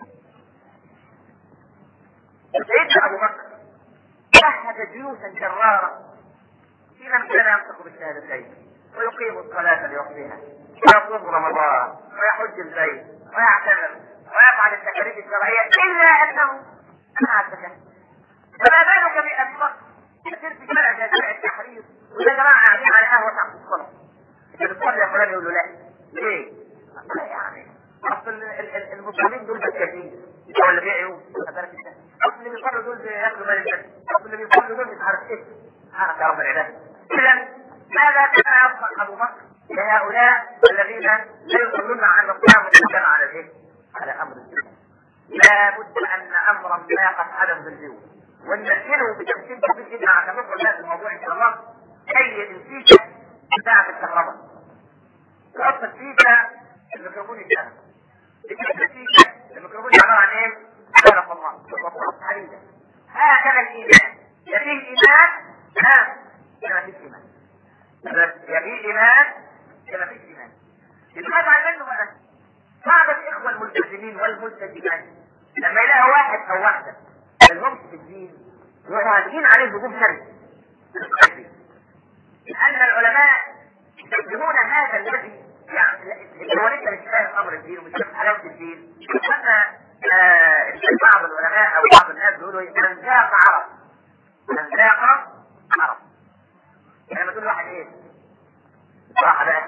سيدنا ابو بكر جهز جيوشا جرارة في من كان ينطق بالشهادتين ويقيم الصلاة لوقتها ويصوم رمضان ويحج البيت ويعتمر ويفعل التكاليف الشرعية إلا أنه منع التكاليف. فما بالك بأبي بكر يصير في شارع زي شارع التحرير ويا جماعة قاعدين على قهوة تحت الصلاة. أنت بتصلي يا فلان؟ يقول له لا. ليه؟ لا يعني أصل المسلمين دول مساكين هو اللي بيعيوا أصل اللي بيصلوا دول بياكلوا مال الناس أصل اللي بيصلوا دول مش عارف إيه. سبحانك يا رب العباد. إذا ماذا كان يصنع أبو بكر لهؤلاء الذين لا يصلون عن الصيام والصيام على الايه؟ على امر الدين. لا بد ان امرا ما قد حدث بالجو ونمثله بتمثيل كبير جدا عشان ندخل هذا الموضوع ان شاء الله. اي الفيشه بتاعه الكهرباء تحط الفيشه الميكروفون يشتغل. الفيشه الميكروفون عباره عن ايه؟ خلق الله يا في ايمان يا ما فيش ايمان. الماذا منه بقى؟ بعض الاخوه الملتزمين والملتزمات لما يلاقي واحد او واحده ملهمش في الدين يهاجمين عليه هجوم شرعي. لان العلماء يستخدمون هذا الذي يعني اللي هو لسه مش فاهم امر الدين ومش فاهم حلاوه الدين. مثلا بعض العلماء او بعض الناس بيقولوا من ذاق عرب، من ذاق عرب. يعني لما تقول واحد ايه؟ بصراحه بقى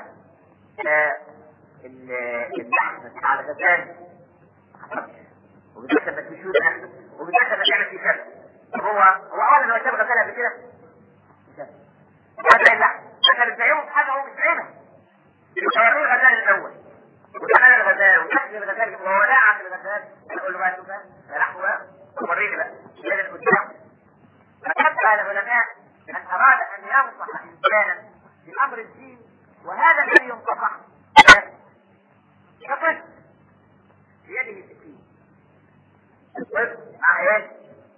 اللحم على الغزال وبالذات انك تشوف نفسه وبالذات انك تعمل في كذا. هو هو اول ما شاف غزال قبل كده هذا اللحم عشان بتعيبه في حاجه هو مش فاهمها. يقول الغزال الاول وكمان الغزال وشكل الغزال وهو لاعب الغزال يقول له بقى شوف بقى لحمه بقى وريني بقى لازم قدام. فكتب العلماء من اراد ان ينصح انسانا بامر الدين وهذا الذي ينصح فقط بيده السكين الطفل مع ايه؟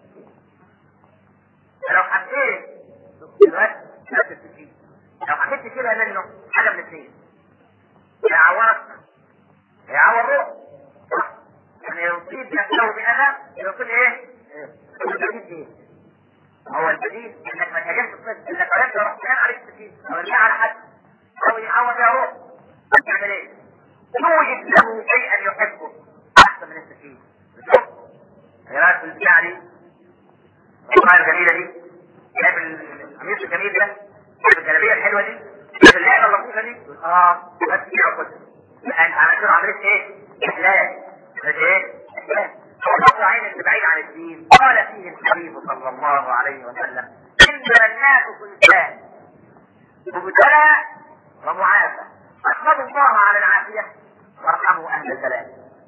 لو حبيت دلوقتي نفس السكين لو حبيت كده منه حاجه من الاثنين يعورك يعور روح يعني يصيب نفسه بأذى يقول ايه؟ البديل ايه؟ هو البديل انك ما تهاجمش الطفل انك عرفت روح كان عليك السكين او ارميه على حد او يعور يا روح تعمل ايه؟ توجد له شيئا يحبه احسن من السكين. شوف يا راجل البتاع دي الصغيره الجميله دي جايب القميص الجميل ده جايب الجلابيه الحلوه دي جايب اللعبه اللطيفه دي اه بس كده وكده انت عملت له عمليه ايه؟ احلال مش ايه؟ احلال. وقطع عين اللي بعيد عن الدين قال فيه الحبيب صلى الله عليه وسلم انما الناس كلان مبتلى ومعافى احمد الله على العافيه وارحموا اهل البلاء.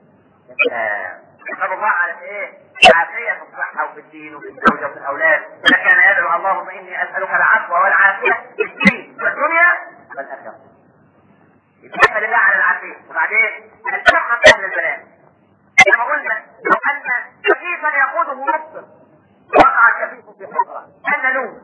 احمد الله على ايه؟ العافيه في الصحه وفي الدين وفي الزوجه وفي الاولاد. اذا كان يدعو اللهم اني اسالك العفو والعافيه في الدين والدنيا والاخره. يتحمل الله على العافيه وبعدين الصحه في اهل البلاء. كما قلنا لو ان كفيفا يقوده مبصر وقع الكفيف في حفره كان نوم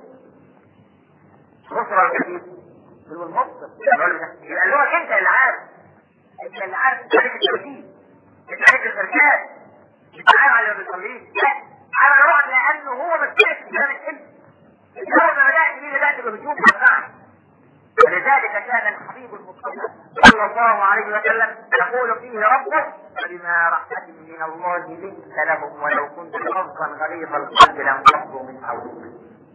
بصر الكفيف هو المبصر يبقى هو انت اللي عارف انت اللي عارف انت عليك التوحيد انت عليك الارشاد انت عارف على اللي بيصليه لا عارف الرعب لانه هو مسؤول في كلام العلم اول ما بدات مين بدات بالهجوم على ولذلك كان الحبيب المصطفى صلى الله عليه وسلم يقول فيه ربه فبما رحمة من الله لنت لهم ولو كنت فظا غليظ القلب لانفضوا من حولك.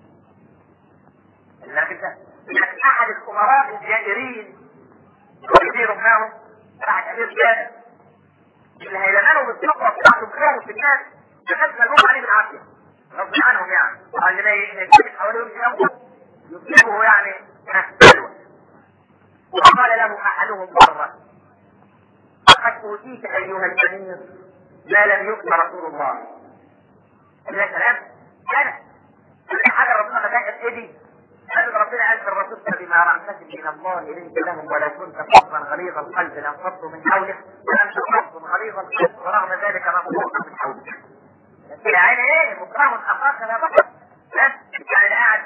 لكن احد الامراء الجائرين وكثير منهم بعد امير جابر اللي هيلمنوا بالثقه بتاعته بخيره في الناس بحيث ملوم عليه بالعافيه غصب عنهم يعني اللي ما يجيش حواليهم يوم يصيبه يعني بلوى. وقال له احدهم مره لقد اوتيت ايها الامير ما لم يؤت رسول الله. يا سلام انا انا حاجه ربنا ما كانت ايدي قال ربنا قال في الرسول فبما رحمة من الله لنت لهم ولو كنت فظا غليظ القلب لانفضوا من حولك وانت فظ غليظ القلب ورغم ذلك مغفور من حولك. يا عيني ايه مكرم اخاك لا بطل بس يعني قاعد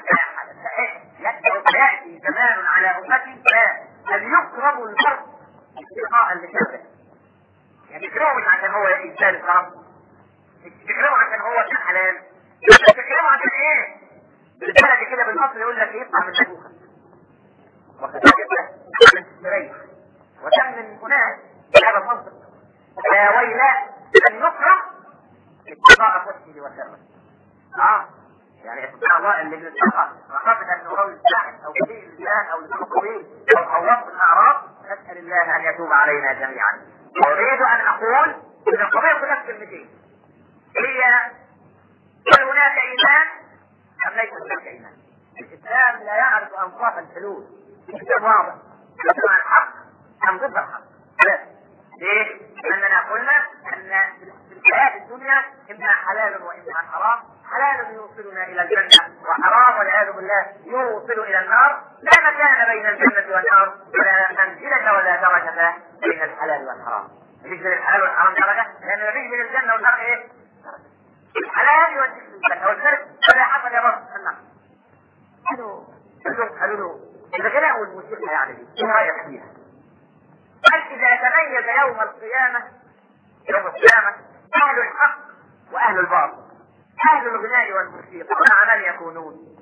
ياتي زمان على امتي هل يكرم المرء اتقاء لشرعه. يعني يكرمه مش عشان هو انسان الكرم يكرمه عشان هو كان حلال يكرمه عشان ايه؟ بالبلد كده بالاصل يقول لك يطلع من نبوخه وكذلك من مريح وكم من هناك هذا المنطق يا ويلا ان يكرم اتقاء وجهه وشره. اه يعني سبحان الله اللي بيتقى مخافه انه هو الساحر او كبير اللسان او لسان طويل او خوف الاعراض نسال الله ان يتوب علينا جميعا. اريد ان اقول ان القضيه كلها كلمتين هي هل هناك ايمان ام ليس هناك ايمان؟ الاسلام لا يعرف انصاف الحلول الاسلام واضح مع الحق ام ضد الحق. ليه؟ لاننا قلنا ان في الحياه الدنيا اما حلال واما حرام. حلال يوصلنا الى الجنه وحرام والعياذ بالله يوصل الى النار. لا مكان بين الجنه والنار ولا منزله ولا درجه بين الحلال والحرام. مفيش بين الحلال والحرام درجه لان مفيش بين الجنه والنار ايه؟ الحلال يوديك للجنه والشرك ولا حصل يا رب النار. قالوا قالوا قالوا له الغناء والموسيقى يعني ايه رايك فيها؟ قال اذا تميز يوم القيامه يوم القيامه اهل الحق واهل الباطل، اهل الغناء والموسيقى مع من يكونون؟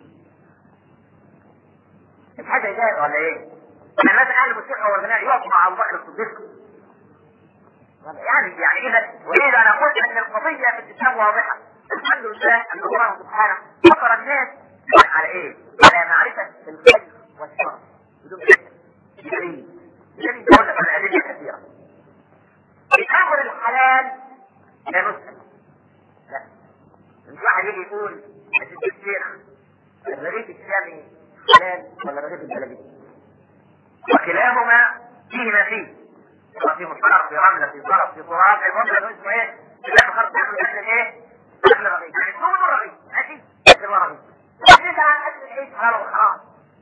مش حاجه جايه ولا ايه؟ يعني مثلا اهل الموسيقى والغناء يقفوا مع ابو بكر الصديق، يعني يعني اذا اريد ان اقول ان القضيه في الاسلام واضحه. الحمد لله ان الله سبحانه فطر الناس على ايه؟ على معرفه الخير والشر بدون دليل. دليل يقول لك الادله كثيره. الامر الحلال لا نسال. لا. مش واحد يجي يقول يا سيدي الشيخ الرغيف الشامي حلال ولا الرغيف البلدي؟ وكلاهما فيه ما فيه. في مصطلح في رمله في صرف في تراب المهم ده اسمه ايه؟ لا خرج تاكل اكل ايه؟ اكل رغيف، يعني هو من الرغيف ماشي؟ اكل رغيف. ليس عن اكل العيش حلال وحرام.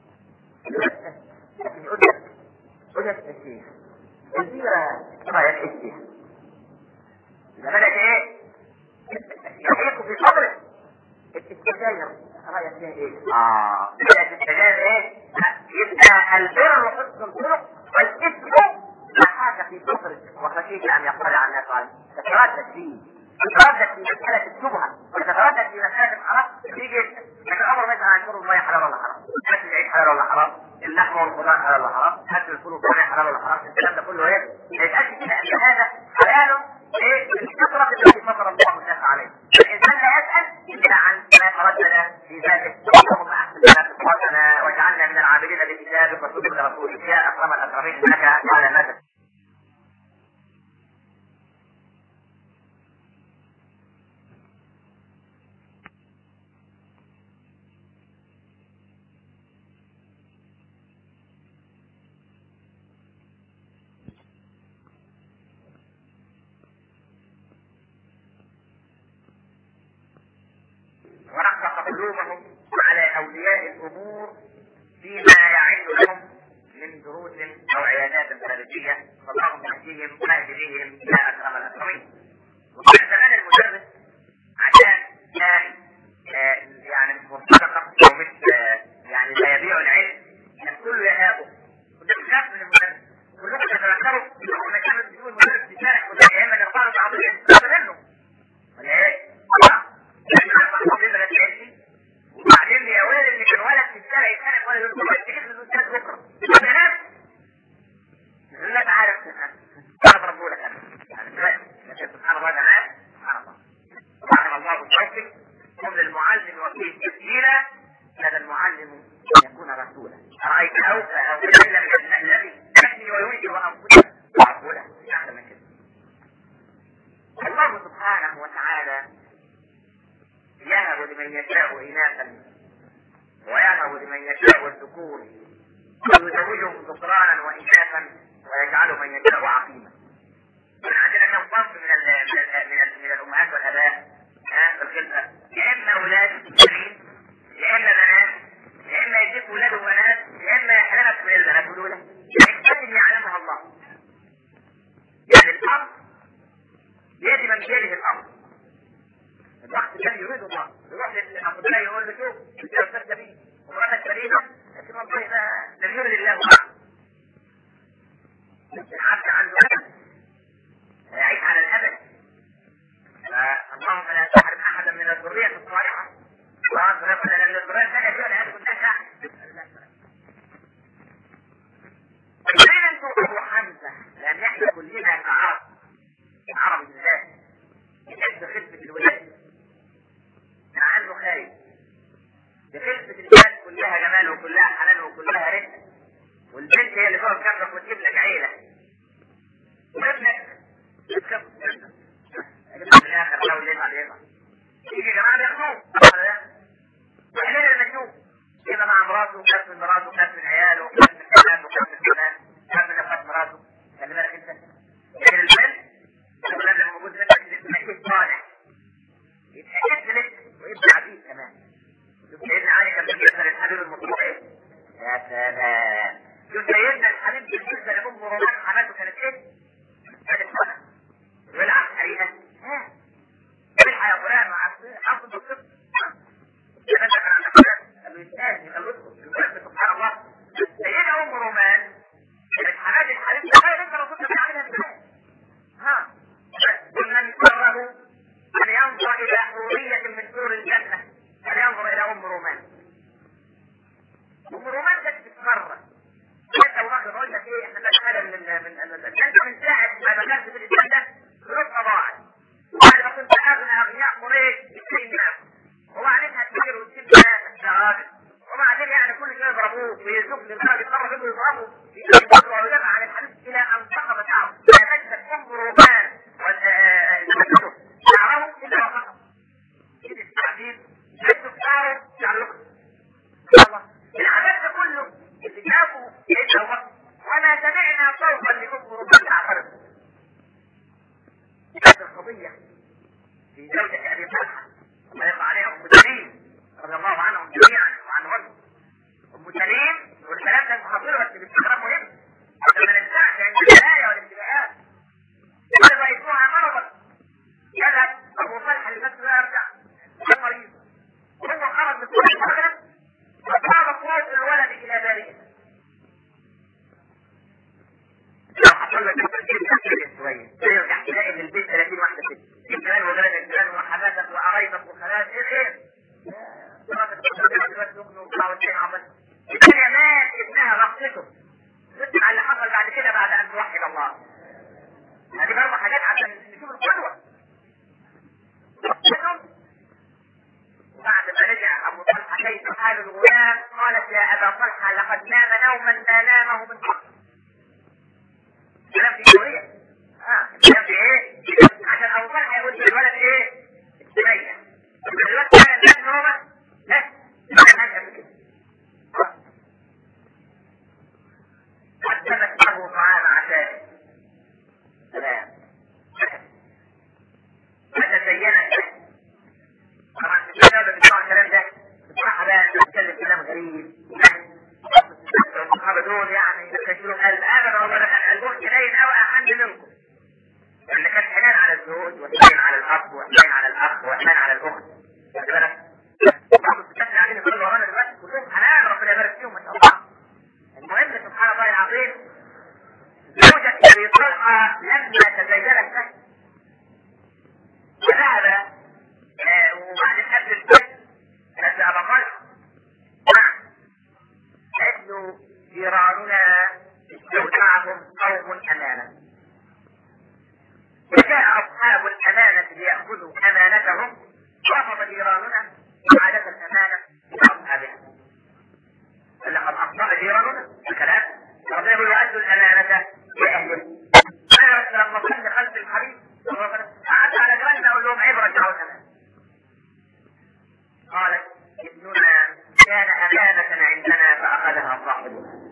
لكن يقول لك يقول لك يا شيخ الزيره رايك ايش فيها؟ اذا بدات ايه؟ يحيق في صدرك السجاير رايك فيها ايه؟ اه بدات السجاير ايه؟ يبقى البر حسن الخلق والاثم حاجة في صدرك وخشيت أن يطلع الناس عليه، تتردد فيه، تتردد في مسألة الشبهة، وتتردد في مسألة الحرام، تيجي لكن الأمر مثلا عن شرب المية حلال ولا حرام؟ أكل العيش حلال ولا حرام؟ اللحم والخضار حلال ولا حرام؟ أكل الفول والطعمية حلال ولا حرام؟ الكلام ده كله إيه؟ يتأكد كده أن هذا حلال إيه؟ بالفطرة التي فطر الله الناس عليه. الإنسان لا يسأل إلا عن ما تردد في ذلك. اللهم أحسن لنا فطرتنا واجعلنا من العاملين بكتابك وسنة رسولك يا أكرم الأكرمين إنك على ما ونحرق قلوبهم على اولياء الامور فيما يعد لهم من دروس او عيادات خارجيه، فاللهم يهديهم واهديهم يا اكرم الاكرمين. وكان زمان المدرس عشان كان آه يعني مش مرتزقه او مش آه يعني لا يبيع العلم، كان كله يهابه. كنت بخاف من المدرس، كلكم تتذكروا لما كانوا بيجيبوا المدرس في الشارع كنا يا اما نرفعه تعظيم منه ولا ايه؟ وبعدين يا ولد اللي كان ولد في الشارع يتخانق ولا يقول له تجيب الاستاذ بكره البنات يقول لك عارف انا بربو لك انا يعني لكن سبحان الله زمان سبحان الله سبحان الله بصوتك قبل المعلم وفيه تسجيلا لدى المعلم ان يكون رسولا رايت اوفى او الا من الذي يحمي وينجي وانفسه وعقوله مش احسن من كده. الله سبحانه وتعالى يهب لمن يشاء إناثا ويهب لمن يشاء الذكور ويزوجهم ذكرانا وإناثا ويجعل من يشاء عقيما. عندنا أنه صنف من ال من ال من, ال من الأمهات والآباء ها في الخلفة، يا إما أولاد كريم يا إما بنات يا إما يجيب أولاد وبنات يا إما يحرمك من البنات الأولى، يعني يعلمها الله. يعني الأمر بيد من بيده الأمر. الوقت كان يريد الله يروح للأقدار يقول له شوف انت ارتدت بيه ومراتك بريدة لكن والله ده لم يرد الله معه. العبد عنده أبد يعيش على الأبد. فاللهم لا تحرم أحدا من الذرية الصالحة وأصرف لنا الذرية الثانية فيها لا يكون لك فين انتوا أبو حمزة لأن احنا كلنا كعرب عرب بالذات يحب خلفة الولاد مع انه خارج بخلفة الناس كلها جمال وكلها حلال وكلها رزق، والبنت هي اللي تقعد جنبك وتجيب لك عيلة وابنك يتكفر ابنك ابنك في الاخر لو اللي يطلع يطلع يجي جماعة بيخنوه وحلال المجنون يبقى مع مراته وكاس من مراته وكاس من عياله وكاس من حماته وكاس من حماته وكاس من نفات مراته. خلي بالك انت لكن البنت الولاد اللي موجود منك مشيت صالح يتأكد لك ويبقى عبيد كمان. شوف سيدنا علي كان بالنسبة للحبيب المطلوب ايه؟ يا سلام. شوف سيدنا الحبيب بالنسبة لأم رومان حماته كانت ايه؟ كانت حنة ويلعب حريقة ها ويلحى يا فلان حافظ بالصدق كمان كان عند فلان قال له يستاهل قال له ادخل الولد سبحان الله الشغل لدرجه انهم يقدروا يضربوا في البيت ويدافع عن الحديث الى ان سقط شعره، لا تجد ام رومان والمكتوب شعره الا وسقط. كده التعبير يكتب شعره شعره. العذاب ده كله اللي جابوا سيدنا ابو بكر وما سمعنا صوتا لام رومان تعترض. هذه القضيه في زوجة ابي طلحه الله يرضى عليها ام سليم رضي الله عنهم جميعا وعنهم. ام سليم والكلام ده خطير بس باستغراب مهم عشان ما ننساش عند البلايا والابتلاءات. كده رأيتوها مرضا يذهب ابو طلحه لنفسه ويرجع كان مريض وهو خرج من كل المغرب فصار صوت الولد الى ذلك. لو حصل لك تفكير شويه ترجع تلاقي في البيت ثلاثين واحده ست الجيران وجيران الجيران وحماتك وقرايبك وخالات ايه ايه الدنيا مات ابنها رقصته. نسمع اللي حصل بعد كده بعد ان توحد الله. هذه برضه حاجات عشان نشوف القدوه. وبعد ما رجع ابو طلحه كيف حال الغلام قالت يا ابا طلحه لقد نام نوما ما نامه من قبل. كلام في سوريا اه كلام في ايه؟ عشان ابو طلحه يقول للولد ايه؟ استريح. الولد كان الناس نومه لا قدمت له طعام عشاء سلام فتزينت له. طبعا الكتاب بتاع الكلام ده بصراحه بقى بتتكلم كلام غريب الصحابه دول يعني يكشفوا قلب ابدا والله ده كان قلبهم حنين قوي احن منكم. اللي كان حنان على الزوج وحنان على الاب وحنان على الاخ وحنان على الاخت. خد بالك بعض الستات قاعدين يقولوا ورانا دلوقتي كلهم حنان ربنا يبارك فيهم ما شاء الله. المهم سبحان الله العظيم زوجة ابي طلحه لما تزينت له وذهب آه وبعد قبل البيت قالت ابا طلحه نعم قالت له جيراننا استودعهم قوم امانه وجاء اصحاب الامانه لياخذوا امانتهم رفض جيراننا عادة الامانه لاصحابها. لقد اخطا جيراننا الكلام ربنا يقول وادوا الامانه لاهله. انا لما كنت خلف الحبيب قعدت على جيراننا اقول لهم عيب رجعوا الامانه. قالت ابننا كان امانه عندنا فاخذها صاحبنا.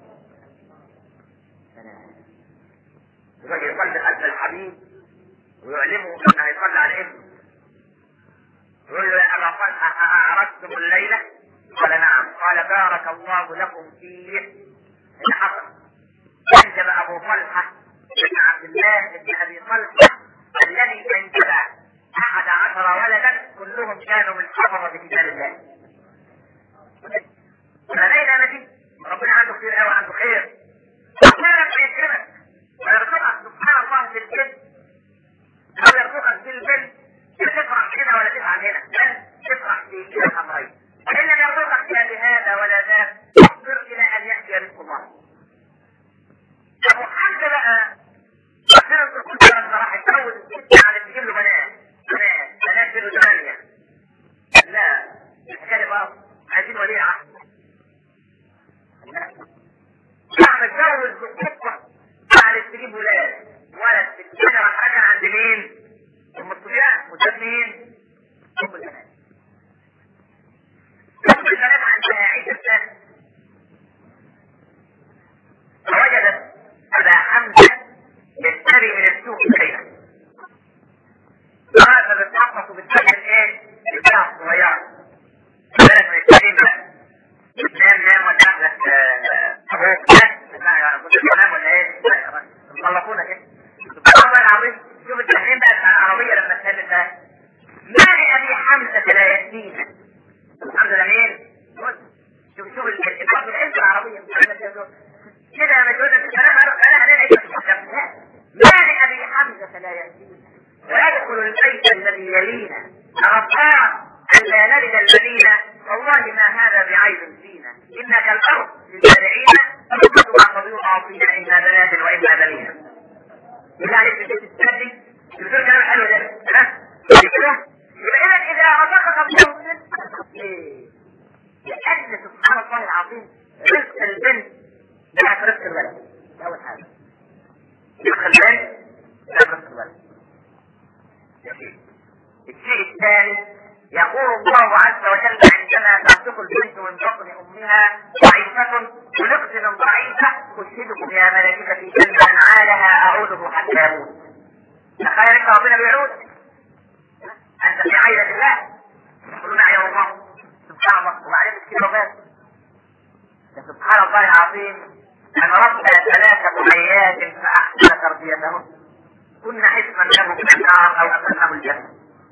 يبقى يصلي خلف الحبيب ويعلمه انه يصلي على ابنه. يقول له يا ابا طلحه اعرضتم الليله؟ قال نعم. قال بارك الله لكم فيه. اللي حصل انجب ابو طلحه بن عبد الله بن ابي طلحه الذي انجب احد عشر ولدا كلهم كانوا من حفظه كتاب الله. فليلة نجي ربنا عنده كتير قوي عنده خير ربنا يكرمك ويرزقك سبحان الله في الجن او يرزقك في الجن تفرح هنا ولا تفعل هنا بل تفرح في كلا الامرين. وان لم يرزقك لا بهذا ولا ذاك اصبر الى ان ياتي رزق الله. ابو حمزه بقى ربنا يرزقك بصراحه يتجوز الست على تجيب له بنات بنات بنات له ثمانيه. لا الحكايه بقى عايزين ولي عهد. نعم اتجوز بالصدفه على تجيب ولاد ولد الدنيا راح كان عند مين؟ ام الصبيان وجاب مين؟ ام البنات. ام البنات عندها عيشه الثانيه فوجدت ابا حمزه يشتري من السوق كيلا. هذا بتحفظ وبتسجل ايه؟ البتاع الصغيره. بالك من التعليم بقى نام نام ولا اهلك ابوك لا كنت تنام ولا ايه؟ طلقونا كده. سبحان الله العظيم شوف التحريم بقى بتاع العربيه لما تكلم بقى ما لابي حمزه لا يأتينا. الحمد لله مين؟ شوف شوف الفضل العلم العربيه كده لما تقول لك انا انا انا لا ما لابي حمزه لا يأتينا ويدخل البيت الذي يلينا أغفار أن لا نلد الذين والله ما هذا بعيب فينا إنك الأرض للزارعين تنبتها طبيعة عظيمة إما بنات وإما بنينا. بالله عليك تستهدي بتقول كلام حلو ده ها؟ يبقى إذا إذا رزقك الله لأن سبحان الله العظيم رزق البنت لا رزق الولد. اول حاجه رزق البنت لا رزق الولد. الشيء الثاني يقول الله عز وجل عندما تعتق البنت من بطن امها ضعيفه ونقص ضعيفه اشهدكم يا ملائكتي ان انعالها اعوده حتى يموت. تخيل انت ربنا بيعود انت في عينة الله يقولون يا الله سبحان الله وبعدين الكيلومات. سبحان الله العظيم ان ربنا ثلاثه حيات فاحسن تربيتهم كنا حسما له في النار او اكلناه الجنه.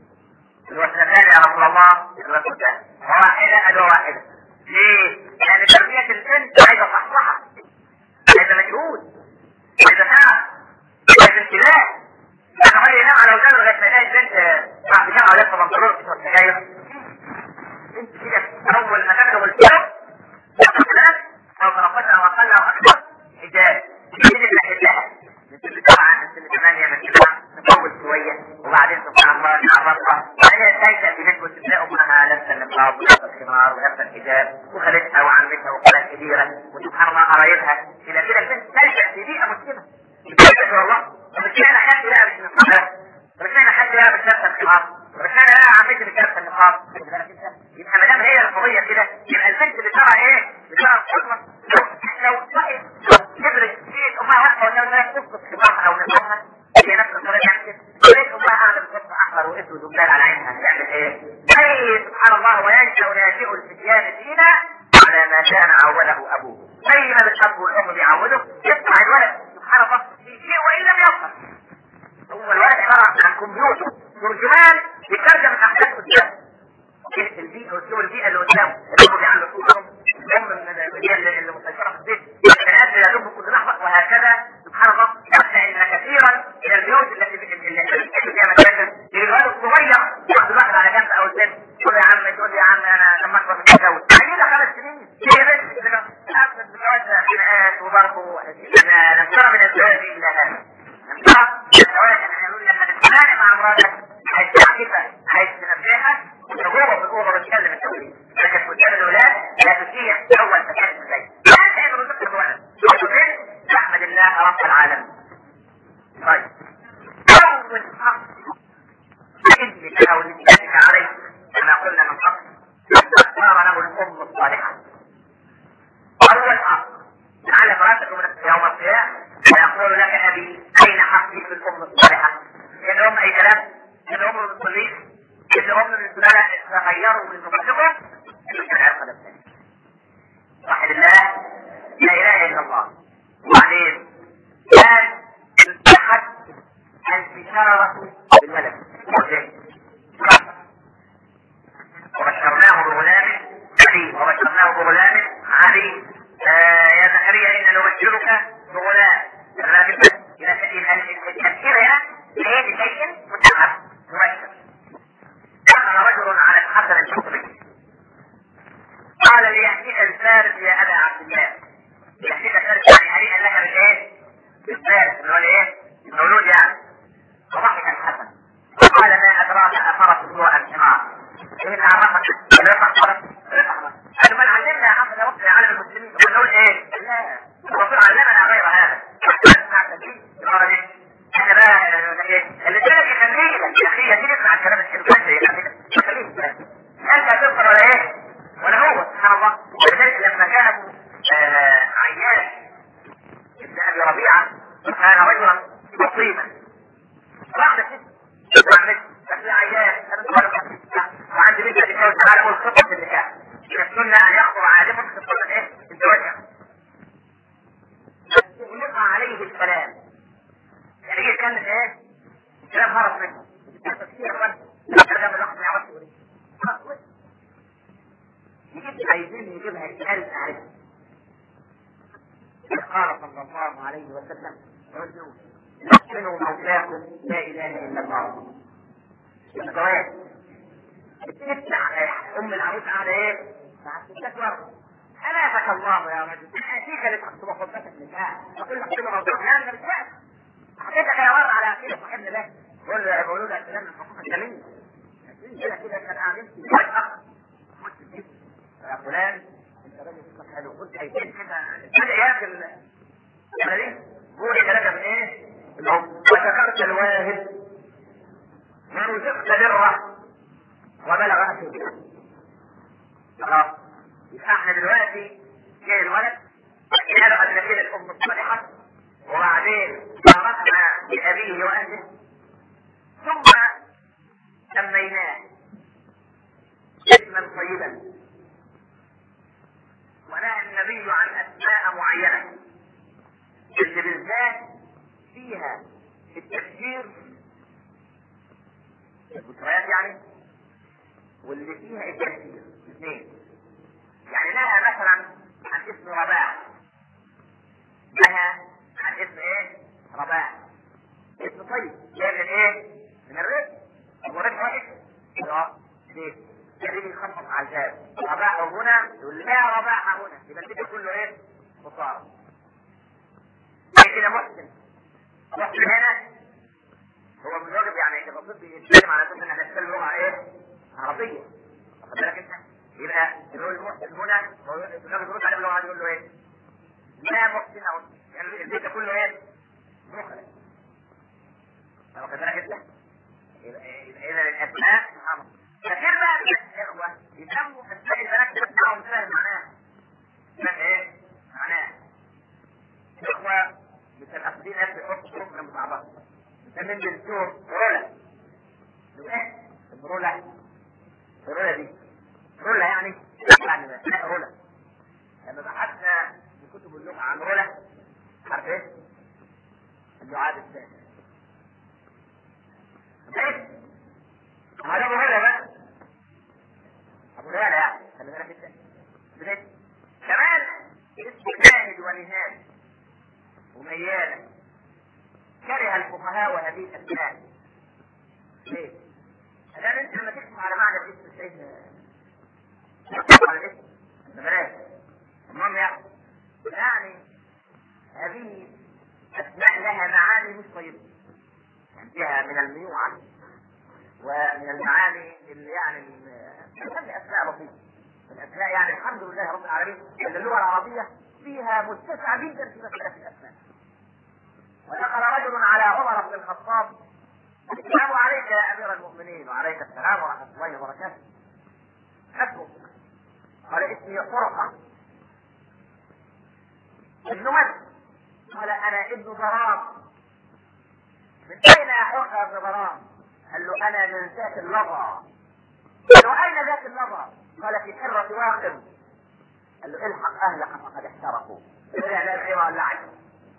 الوثنتان يا رسول الله الوثنتان واحده ادوى واحده. ليه؟ لان تربيه البنت عايزه صحصحه، عايزه مجهود، عايزه تعب، عايزه امتلاك. انا راجل ينام على وزنه لغايه ما يلاقي البنت بعد جامعه ولسه منطلوش في السجاير. انت كده اول ما تبلغ الكيلو تاخد او ترقصها واقل او اكثر حجاب تبتدي تحلها مثل طبعا مثل ثمانيه مثلها نطول شويه وبعدين سبحان الله نعرفها وهي تنشا في بيت وتبدا امها لابسه النقاب ولابسه الخمار ولابسه الحجاب وخالتها وعمتها وخالها كبيره وسبحان الله قرايبها الى كده البنت تنشا في بيئه مسلمه. تنشا والله ومش معنى حد لا مش النقاب ومش معنى حد لا مش لابسه الخمار ومش معنى لا عمتي مش لابسه النقاب. يبقى ما دام هي القضيه كده يبقى البنت بترى ايه؟ بترى الحكمه لو وقف تدرس شيء امها واقفه قدام الناس تسقط خمارها او نقابها هي نفس الطريقه يعني كده. ليش امها قاعده بتحط احمر واسود وبلال على عينها تعمل ايه؟ اي سبحان الله وينشا ناشئ الفتيان فينا على ما كان عوده ابوه. زي ما الاب والام بيعودوا يطلع الولد سبحان الله في شيء وان لم يفهم. هو الولد عباره عن كمبيوتر ترجمان يترجم الاحداث قدامه. البيئه والسوء البيئه اللي قدامه الام بيعمل صوتهم الام من البيئه اللي مسيطره في البيت البنات يدوب كل لحظه وهكذا سبحان الله. حتى ان كثيرا من البيوت التي فيها مشاكل الولد الصغير ياخذ الواحد على جنب او البنت يقول يا عم تقول يا عم انا لما اكبر متجوز عيله خمس سنين هي بنت كده اخذ بجوازها خناقات وضرب. انا لم ترى من الزواج الا هذا. لم ترى من الزواج انا يقول لما تتخانق مع مراتك عايز تعكسها عايز تنبهها وتجوبه في الاوضه بتكلم التوحيد لكن قدام الاولاد لا تشيع اول تكلم ازاي لا تعمل رزق الولد احمد الله رب العالمين. طيب اول حق ابنك او ابنتك عليك كما قلنا من قبل اختار له الام الصالحه. اول حق لعل فراتك يوم القيامه ويقول لك ابي اين حقي في الام الصالحه؟ ان هم اي كلام ان هم المصلين ان هم الرجال تغيروا من مخلوقهم الكلام هذا الثاني. واحد الله لا اله الا الله. وبعدين كان يستحق البشاره بالولد وبشرناه بغلام عليم وبشرناه بغلام عليم. يا زكريا انا نبشرك بغلام التذكره لهذه شيء متعب مبشر. دخل رجل على الحسن البصري قال ليحكيك الفارس يا ابا عبد الله. يحكيك الفارس يعني هنيئا لك بالايه؟ بالفارس اللي هو الايه؟ المولود يعني. فضحك الحسن وقال ما ادراك اثرت هو الحمار. ايه اللي عرفك؟ رفع فرس رفع قالوا من علمنا يا حسن يا رب يا عالم المسلمين ونقول ايه؟ لا الرسول علمنا غير هذا. احنا بقى اللي تلك يخليه يا اخي يجي مع الكلام الشركات يخليه انت هتفطر ولا ايه ولا هو سبحان الله. ولذلك لما كان عياش ابن ابي ربيعه كان رجلا بسيطا واحده ست وعملت بس عياش وعندي بنت تتجوز تعالى اقول خطه النكاح السنه ان يخطر عالم خطه ايه الزواج يلقى عليه الكلام يعني هي كانت ايه؟ كلام هرب منه تفسير بس كلام الواحد ما يعرفش يقول ايه عايزين نجيبها الكلام عليه. قال صلى الله عليه وسلم احسنوا موتاكم لا اله الا الله. الزواج بتفتح ام العروس قاعده ايه؟ تستكبر ألافك الله يا رجل أتيك لتحسب خطتك النساء وكل تحسب موضوع لا أنا بالفعل حقيقة يا ورد على أخير صاحبنا ده قول له يقولوا لك كلام الحقوق الجميل كده كده كان قاعدين في الوقت أخر يا فلان أنت راجل قصه حلوه قلت عايزين كده بدا ياكل الذي قول كلام من ايه؟ وشكرت الواهب ورزقت بره وبلغ اشده. خلاص يبقى احنا دلوقتي جاي الولد كده قبل كده الام الصالحه وبعدين باركنا بابيه واهله ثم سميناه اسما طيبا ونهى النبي عن اسماء معينه اللي بالذات فيها التفسير الذكريات يعني واللي فيها التفسير اثنين. يعني نهى مثلا عن اسم رباح، نهى عن اسم ايه؟ رباح. اسم طيب جاي من ايه؟ من الرزق. ابو رزق واحد اه ليه؟ يجي يخفف على الباب رباح هنا يقول لا رباح هنا يبقى البيت كله ايه؟ خساره. زي كده محسن محسن هنا هو من الواجب يعني يبقى طبي يتكلم على اساس ان احنا نتكلم لغه ايه؟ عربيه. واخد بالك انت؟ يبقى يقول المحسن هنا النبي بيرد عليه باللغه يقول له ايه؟ لا محسن او يعني البيت كله ايه؟ مخرج. واخد بالك انت؟ يبقى اذا الاسماء سبحان كثير بقى من الاخوه يسموا اسماء البنات بتاعهم فاهم معناها. فاهم ايه؟ معناها. اخوه متنقلين ناس يحطوا حروف جنب بعضها. من بنتهم رولا. ايه؟ الرولا. الرولا دي. رولا يعني يعني لا رولا. لما بحثنا في كتب اللغه عن رولا عارف ايه؟ الدعاء الثاني. ايه؟ هذا ابو هلا بقى. ابو هلا يعني خلي بالك انت. بدايه كمان اسم ناهد ونهاد ومياله كره الفقهاء هذه الاسماء. ليه؟ لان انت لما تكتب على معنى الاسم السيد تكتب على الاسم بلاش. المهم يعني يعني هذه اسماء لها معاني مش طيبه. يعني فيها من الميوعه ومن المعاني اللي يعني تسمي اسماء لطيفه. الاسماء يعني الحمد لله رب العالمين ان اللغه العربيه فيها متسع جدا في مساله الاسماء. ودخل رجل على عمر بن الخطاب السلام عليك يا امير المؤمنين وعليك السلام ورحمه الله وبركاته. اسمك؟ قال اسمي حرقه. ابن من؟ قال انا ابن ضرام. من اين يا حرقه يا ابن ضرام؟ قال له انا من ذات اللظى. قال له اين ذات اللظى؟ قال في حرة واقم. قال له الحق اهلك فقد احترقوا. لا لا العيره ولا عجب.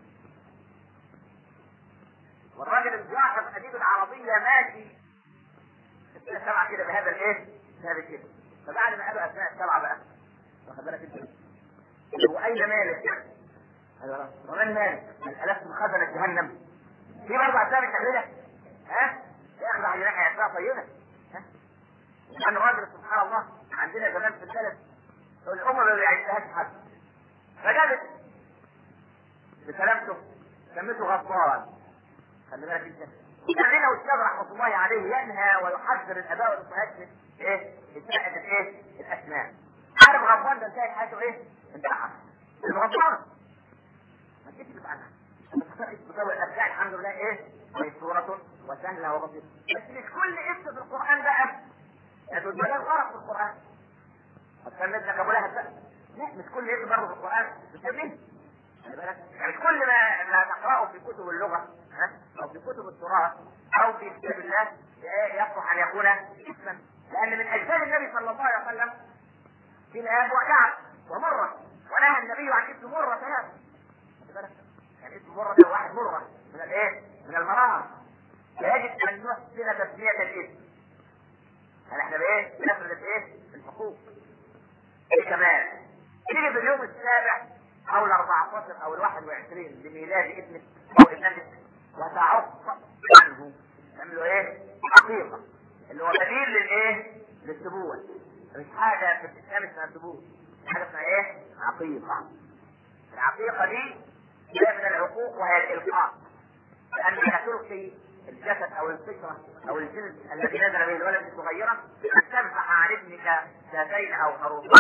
والراجل الجاحظ اديب العربيه ماشي في السنه السبعه كده بهذا الايه؟ بهذا كده. فبعد ما قالوا اسماء السبعه بقى واخد بالك انت؟ هو اين مالك؟ قال ومن مالك؟ قال الست خزنه جهنم. في برضه اسماء متحرره؟ ها؟ ياخذ على ناحيه اسماء طيبه. ها؟ وكان راجل سبحان الله عندنا زمان في البلد الامه ما بيعيشهاش حد. فجابت بسلامته سميته غطان. خلي بالك انت. وكان لنا استاذ رحمه الله عليه ينهى ويحذر الاباء والامهات من ايه؟ اتاحه الايه؟ الاسماء. عارف غضبان ده انتهت حياته ايه؟ انتحر. الغضبان ما تكتب عنها. بتسوي الاسماء الحمد لله ايه؟ ميسوره وسهله وبسيطه. بس مش كل اسم في القران بقى يقول ده غلط في القران. هتسمي ابنك ابو لهب بقى. لا مش كل اسم برضه في القران تسميه. خلي بالك يعني كل ما ما تقراه في كتب اللغه ها او في كتب التراث او في كتاب الله يصلح ان يكون اسما. لان من اجساد النبي صلى الله عليه وسلم في الآب وكعب ومره ونهى النبي عن اسم مره ثلاثه. خلي بالك يعني اسم مره ده واحد مره من الايه؟ من المرار. فيجب ان نحسن تسميه الاسم. هل احنا بايه؟ بنفرض ايه؟ الحقوق. ايه كمان؟ تيجي في اليوم السابع او الاربعتاشر او الواحد وعشرين لميلاد ابنك او ابنتك وتعق عنه تعملوا ايه؟ حقيقة اللي هو بديل للايه؟ للسبوع. مش حاجة في الاسلام اسمها سبوع. حاجة اسمها ايه؟ عقيقة. العقيقة دي هي من العقوق وهي الالقاء. لانها تلقي الجسد او الفكرة او الجلد الذي نزل به الولد الصغيرة ان تنفح عن ابنك شاتين او خروفين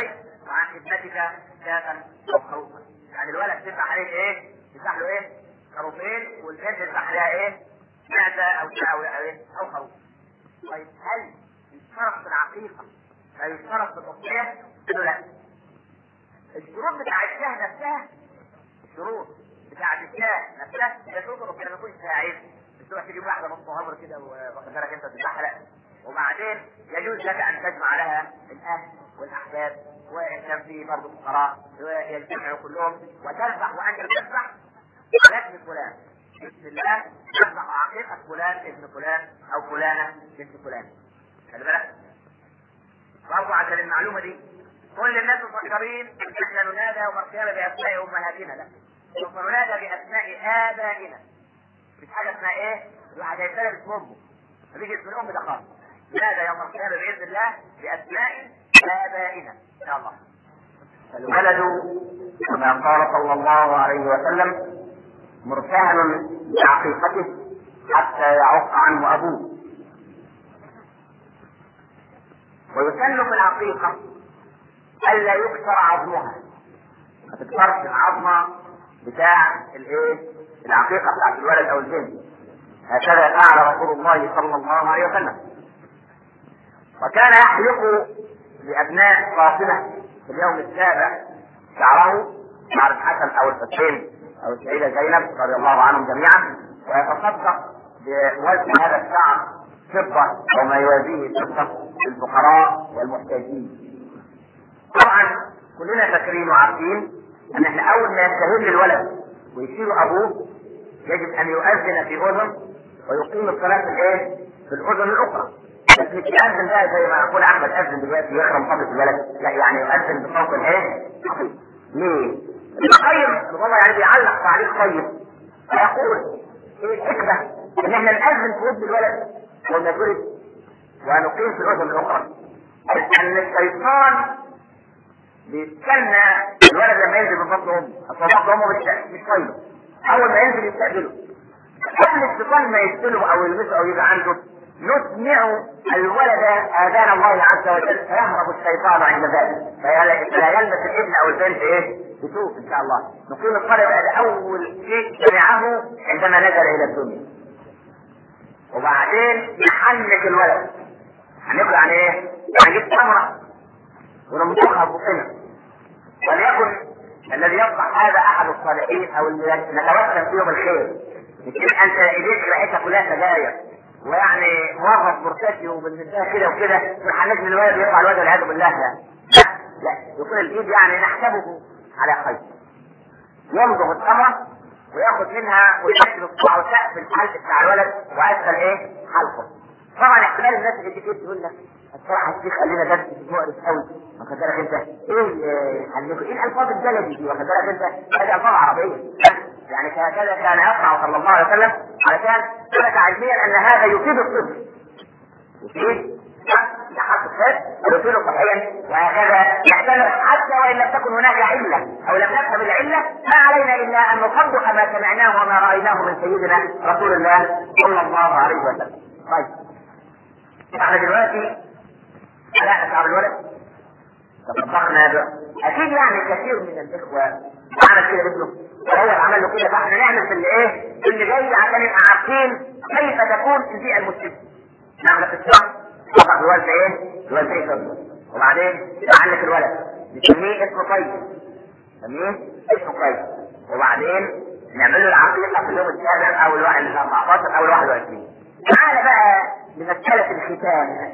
وعن خدمتك شاة او خروفا. يعني الولد تفتح عليه ايه؟ تفتح له ايه؟ خروفين، والبنت تفتح لها ايه؟ معزه او او ايه؟ او خروف. طيب هل يشترط في العقيقه لا يشترط في الاضحيه؟ قالوا لا. الشروط بتاع الشاه نفسها، الشروط بتاع الشاه نفسها هي شروط الاضحيه، ما يكونش فيها عيب. مش تروح تجيب واحده نص همر كده واخد بالك انت تتبحلق. وبعدين يجوز لك ان تجمع لها الاهل والاحباب، وان كان في برضه فقراء يجتمعوا كلهم وتذبح وانت تذبح على اسم فلان، بسم الله تذبح عقيقه فلان ابن فلان او فلانه بنت فلان. خلي بالك برضه عشان المعلومه دي كل الناس مفكرين ان احنا ننادى يوم القيامه باسماء امهاتنا، لا، سوف ننادى باسماء ابائنا. مش حاجه اسمها ايه؟ الواحد هيتكلم باسم امه، مفيش اسم الام ده خالص. ننادى يوم القيامه باذن الله باسماء ابائنا ان شاء الله.
الولد كما قال صلى الله عليه وسلم مرتهن بعقيقته حتى يعق عنه ابوه. ويسن في العقيقه الا يكسر عظمها، ما تكسرش العظمه بتاع الايه؟ العقيقه بتاعت الولد او البنت. هكذا فعل رسول الله صلى الله عليه وسلم. وكان يحلق لابناء فاطمه في اليوم السابع شعره، شعر الحسن او الحسين او السيده زينب رضي الله عنهم جميعا، ويتصدق بوزن هذا الشعر فضه او ما يوازيه فضه للفقراء والمحتاجين. طبعا كلنا فاكرين وعارفين ان احنا اول ما يستهل الولد ويشيل ابوه يجب ان يؤذن في اذن ويقيم الصلاه في الايه؟ في الاذن الاخرى. بس مش يؤذن بقى زي ما يقول احمد اذن دلوقتي يخرم قبل الولد، لا، يعني يؤذن بصوت الايه؟ ليه؟ القيم الغمر يعني بيعلق تعليق طيب فيقول ايه الحكمه ان احنا نأذن في ودن الولد لما يتولد ونقيم في الاذن الاخرى؟ ان الشيطان بيستنى الولد لما ينزل من بطن امه، اصل بطن امه مش طيب، اول ما ينزل يستقبله. قبل الشيطان ما يقتله او يلمسه او يجي عنده نسمع الولد اذان الله عز وجل فيهرب الشيطان عند ذلك، فلا يلمس الابن او البنت ايه؟ بسوء ان شاء الله. نقيم الصلاه بعد اول شيء سمعه عندما نزل الى الدنيا. وبعدين نحنك الولد. هنقول عن ايه؟ هنجيب تمره ونمسكها بقنا، وليكن الذي يصلح هذا احد الصالحين او اللي نتوسل فيهم الخير. يمكن انت ايديك ريحتها كلها سجاير ويعني موظف مرتشي وبالنسبه كده وكده والحنك من الولد يطلع الولد والعياذ بالله، لا لا، يكون الايد يعني نحسبه على خير. يمضغ التمره وياخذ منها ويشكل الصبع وسقف الحلق بتاع الولد واسفل ايه؟ حلقه. طبعا احتمال الناس اللي تيجي تقول لك الصراحه الشيخ قال لنا درس مقرف قوي، واخد بالك انت؟ ايه حنكوا؟ ايه الالفاظ البلدي دي؟ واخد بالك انت؟ هذه الفاظ عربيه، يعني هكذا كان يصنع صلى الله عليه وسلم علشان ثبت علميا ان هذا يفيد الطب. يفيد لحق الصحه ويفيد صحيا، وهكذا يحتمل حتى وان لم تكن هناك عله او لم نفهم العله، ما علينا الا ان نصدق ما سمعناه وما رايناه من سيدنا رسول الله صلى الله عليه وسلم. طيب احنا دلوقتي على شعر الولد تصدقنا به. اكيد يعني كثير من الاخوه عمل كده ابنه وهو عمل له كده، فاحنا نعمل في اللي ايه؟ اللي جاي عشان نبقى عارفين كيف تكون البيئه المسلمه. نعمل في الشعر طبعا الولد ايه؟ الولد ايه كده. وبعدين نعلق الولد نسميه اسمه طيب، نسميه اسمه طيب. وبعدين نعمل له العقيقه في اليوم السابع او الواحد الاربعتاشر او الواحد وعشرين. تعال بقى لمساله الختان.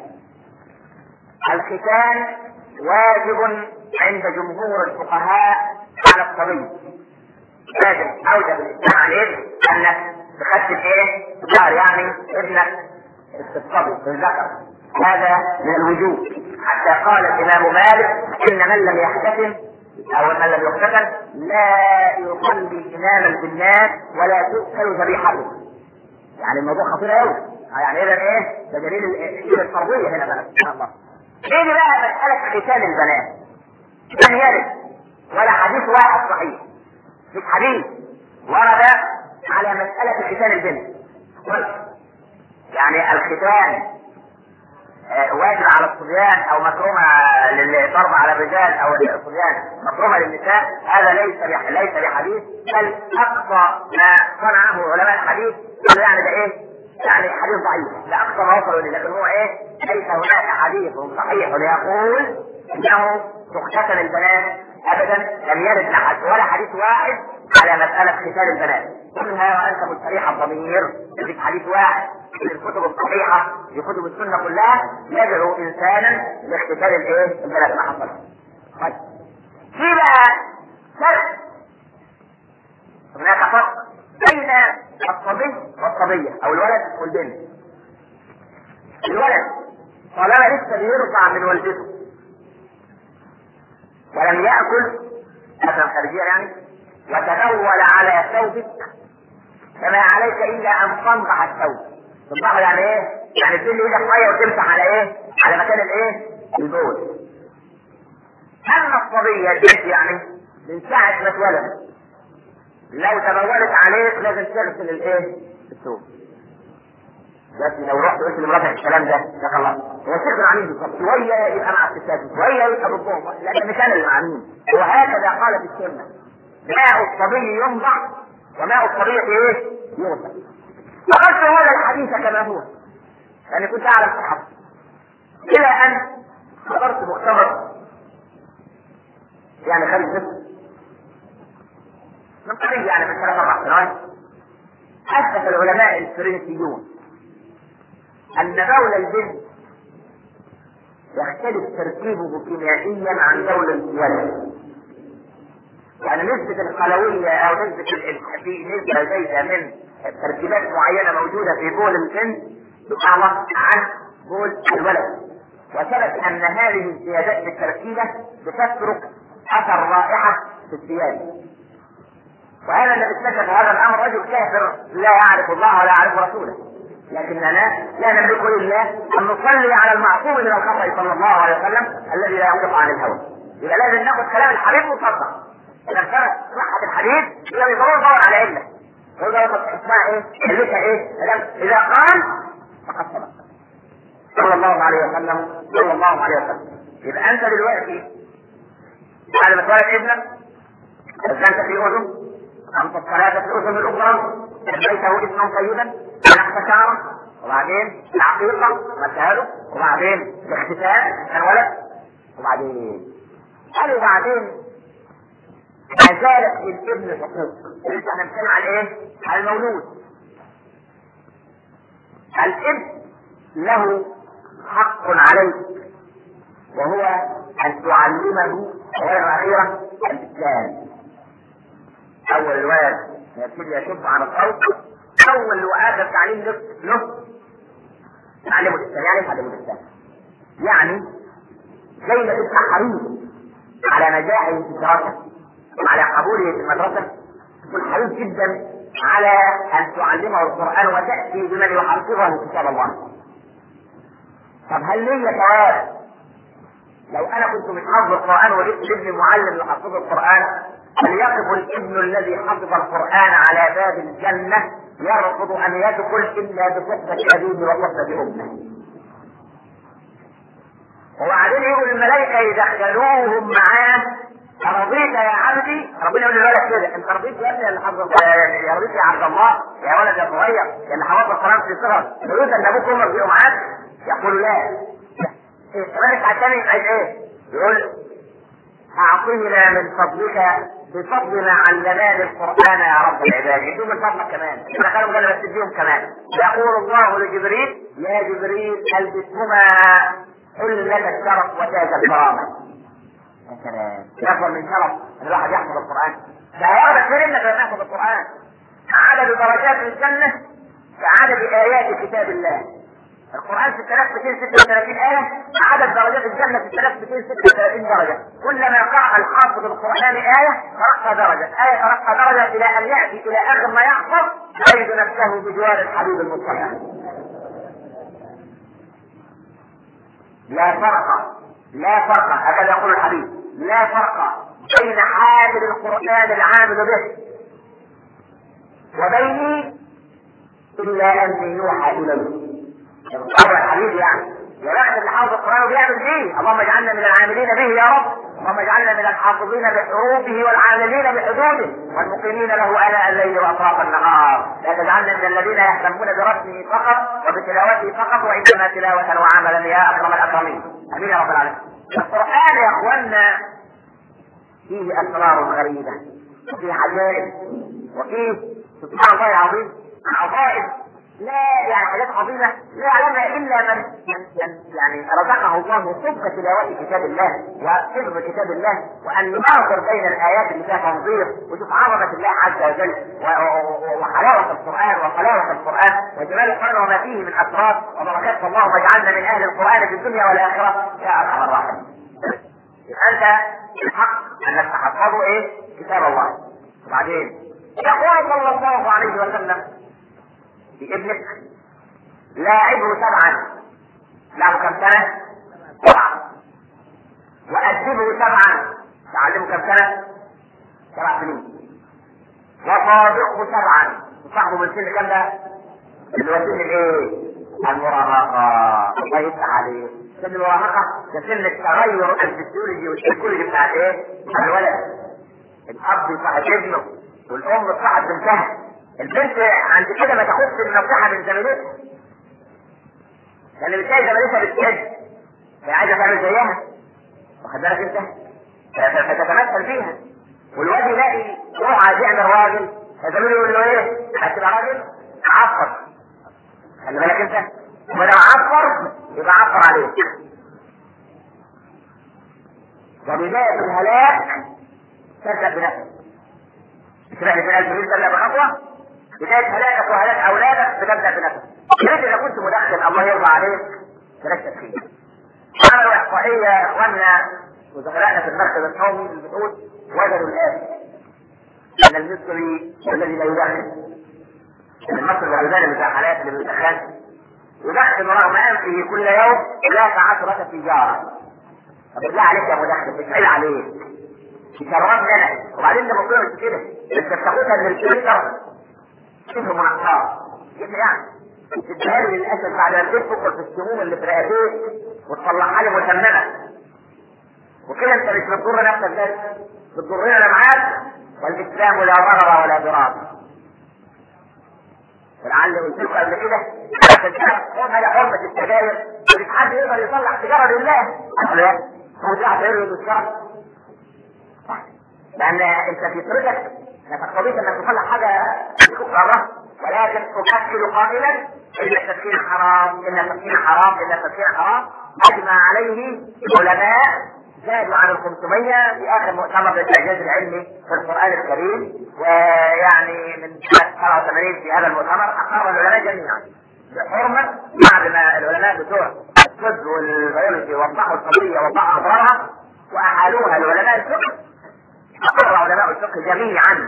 الختان واجب عند جمهور الفقهاء على الصبي. لازم اوجب الاسلام عليك انك تختم ايه؟ ظهر يعني ابنك الصبي الذكر، هذا من الوجوب. حتى قال الامام مالك ان من لم يختتم او من لم يختتم لا يصلي اماما بالناس ولا تؤكل ذبيحته. يعني الموضوع خطير قوي، يعني اذا ايه؟ ده دليل الفرضيه هنا بقى سبحان الله. ايه بقى مساله ختان البنات؟ لم يرد ولا حديث واحد صحيح، مش حديث ورد على مساله ختان البنت. يعني الختان
واجب على الصبيان او مكرومه للضرب على الرجال او الصبيان مكرومه للنساء، هذا ليس ليس بحديث، بل اقصى ما صنعه علماء الحديث يعني ده ايه؟ يعني حديث ضعيف، ده اقصى ما وصلوا اليه، لكن هو ايه؟ ليس هناك حديث صحيح يقول انه تختتن البنات ابدا، لم يرد لحد ولا حديث واحد على مساله ختان البنات، كلها وانت مستريح الضمير في حديث واحد في الكتب الصحيحه في كتب السنه كلها يدعو انسانا لاختتان الايه؟ البنات، ما حصل. طيب في بقى فرق، هناك فرق بين الصبي والصبيه او الولد والبنت. الولد طالما لسه بيرضع من والدته ولم يأكل أكل خارجيا يعني وتنول على ثوبك فما عليك إلا أن تنضح الثوب. تنضحه يعني إيه؟ يعني تدل إيدك مية وتمسح على إيه؟ على مكان الإيه؟ البول. أما الصبية البنت يعني من ساعة ما اتولدت لو تبولت عليك لازم تغسل الإيه؟ الثوب. بس لو رحت قلت لمراتك الكلام ده ده خلاص هو الشيخ العميد بالظبط، شويه يبقى مع الستات شويه يبقى ضدهم، لان مش انا المعمين. وهكذا قالت السنه ماء الصبي ينضح وماء الصبي ايه؟ يغسل. فقلت هذا الحديث كما هو يعني كنت اعلم صحته الى ان حضرت مؤتمر يعني خارج مصر من قريب يعني من ثلاث اربع سنوات. اثبت العلماء الفرنسيون أن بول البنت يختلف تركيبه كيميائيا عن بول الولد. يعني نسبة القلوية أو نسبة في نسبة زايدة من تركيبات معينة موجودة في بول البنت بتعرف عن بول الولد. وثبت أن هذه الزيادات في التركيبة بتترك أثر رائحة في الثياب. وهذا الذي اكتشف هذا الأمر رجل كافر لا يعرف الله ولا يعرف رسوله، لكننا لا نملك الا ان نصلي على المعصوم من الخطا صلى الله عليه وسلم الذي لا ينطق عن الهوى. يبقى لازم ناخذ كلام الحبيب مصدق. اذا كانت صحه الحديث يبقى يدور دور على عله. ويقول اسمها ايه؟ علتها ايه؟ اذا قال فقد صدق. صلى الله عليه وسلم صلى الله عليه وسلم. يبقى انت دلوقتي بعد ما تولد ابنك اذنت في اذن، أنت الصلاة في الأذن الأخرى، سميته اسما طيبا، نحت شعره، وبعدين العقيقة مساله، وبعدين الاختتان الولد، وبعدين قالوا بعدين ما زالت الابن حقوق. لسه احنا بنتكلم على ايه؟ على المولود. الابن له حق عليك وهو أن تعلمه أولا وأخيرا الإسلام. أول الولد يبتدي يشب عن الصوت، أول وآخر تعليم له له تعلمه الإسلام. يعني تعلمه الإسلام يعني زي ما تبقى حريص على نجاحه في الدراسة وعلى قبوله في المدرسة، تكون حريص جدا على أن تعلمه القرآن وتأتي بمن يحفظه كتاب الله. طب هل لي ثواب لو أنا كنت مش حافظ القرآن وجبت ابني معلم يحفظ القرآن؟ فليقف الابن الذي حفظ القرآن على باب الجنة يرفض أن يدخل إلا بصحبة أبيه وصحبة أمه. وبعدين يقول الملائكة يدخلوهم معاه رضيت يا عبدي. ربنا يقول للولد كده انت رضيت يا ابني اللي حفظ يا رضيت يا عبد الله يا ولد يا صغير اللي حفظ القرآن في صغر تريد ان ابوك وامك يبقوا معاك؟ يقول لا. كمان الثاني عايز ايه؟ يقول اعطينا من فضلك بفضل ما علمنا القرآن يا رب العباد. يدوم من فضلك كمان. احنا كانوا قالوا بس تديهم كمان. يقول الله لجبريل يا جبريل البسهما حلة الشرف وتاج الكرامة. يا سلام. يفضل من شرف ان الواحد يحفظ القرآن. فهذا كثير انك لما يحفظ القرآن عدد درجات الجنة كعدد آيات كتاب الله. القرآن ستة آلاف ومئتين وستة وثلاثين آية، عدد درجات الجنة ستة آلاف ومئتين وستة وثلاثين درجة. كلما قرأ الحافظ القرآن آية ترقى درجة، آية ترقى درجة إلى أن يأتي إلى آخر ما يحفظ يجد نفسه بجوار الحبيب المصطفى. لا فرق لا فرق هكذا يقول الحبيب، لا فرق بين حامل القرآن العامل به وبيني إلا أن يوحى إليه. طبعا الحبيب يعني يا بخت اللي حافظ القرآن وبيعمل فيه. اللهم اجعلنا من العاملين به يا رب، اللهم اجعلنا من الحافظين بحروفه والعاملين بحدوده والمقيمين له آلاء الليل وأطراف النهار. لا تجعلنا من الذين يهتمون برسمه فقط وبتلاوته فقط وإنما تلاوة وعملا يا أكرم الأكرمين. آمين يا رب العالمين. القرآن يا أخوانا فيه أسرار غريبة وفيه عجائب وفيه سبحان الله العظيم عظائم لا يعني حاجات عظيمة لا يعلمها إلا من, من, من يعني رزقه الله صدق تلاوة كتاب الله وحفظ كتاب الله وأن يناظر بين الآيات اللي فيها تنظير وشوف عظمة الله عز وجل وحلاوة القرآن وحلاوة القرآن وجمال القرآن وما فيه من أسرار وبركات. اللهم اجعلنا من أهل القرآن في الدنيا والآخرة يا أرحم الراحمين. أنت الحق أنك تحفظه إيه؟ كتاب الله. وبعدين يقول صلى الله عليه وسلم لابنك لاعبه سبعا، له كم سنة؟ سبعة. وأدبه سبعا، تعلمه كم سنة؟ سبع سنين. وصادقه سبعا، وصاحبه من سن كم ده؟ اللي هو سن الايه؟ المراهقة. الله يفتح عليه. سن المراهقة ده سن التغير الفسيولوجي والسيكولوجي بتاع ايه؟ الولد. الأب يصاحب ابنه والأم تصاحب بنتها. البنت عند كده ما تاخدش النصيحة من زميلتها، لأن بتلاقي زميلتها بتجد هي عايزة تعمل زيها، واخد بالك أنت؟ فتتمثل فيها. والواد يلاقي روح عايز يعمل راجل، فزميله يقول له إيه؟ هتبقى راجل؟ عفر. خلي بالك أنت؟ وما دام عفر يبقى عفر عليك. وبداية الهلاك تبدأ بنفسك. تروح لفلان تريد تبدأ بخطوة، بداية هلاكك وهلاك أولادك بتبدأ بنفسك. يريد إذا كنت مدخن الله يرضى عليك بلاش تدخين. عملوا إحصائية يا إخواننا وزملائنا في المركز القومي للبحوث وجدوا الآن أن المصري الذي لا يدخن، أن المصري الغلبان بتاع حالات اللي بيدخن يدخن رغم أنفه كل يوم ثلاث عشرة سيجارة. طب بالله عليك يا مدخن بتسأل عليك شربنا لنا. وبعدين ده موضوع مش كده، انت بتاخدها من الفلتر شبه منقاه كده يعني تديها له للاسف بعد ما تفكر في السموم اللي في رئتيك وتطلعها له مسممه. وكده انت مش بتضر نفسك بس، بتضرنا انا معاك. والاسلام لا ضرر ولا ضرار. ولعل قلت لكم قبل كده عشان تعرف هذا حرمه السجاير، مش حد يقدر يصلح سيجاره لله. قال له هو في واحد يقول له الشرع لأن أنت في طريقك لا تقتضيك أنك تصلح حاجة كفارة، ولكن تفكر قائلا إن التدخين حرام، إن التدخين حرام، إن التدخين حرام. أجمع عليه علماء زادوا عن الخمسمية في آخر مؤتمر للإعجاز العلمي في القرآن الكريم، ويعني من سنة سبعة وثمانين في هذا المؤتمر أقر العلماء جميعا بحرمة بعد ما العلماء بتوع الطب والبيولوجي وضحوا القضية ووضحوا أضرارها وأحالوها لعلماء الفقه. أقر علماء الفقه جميعا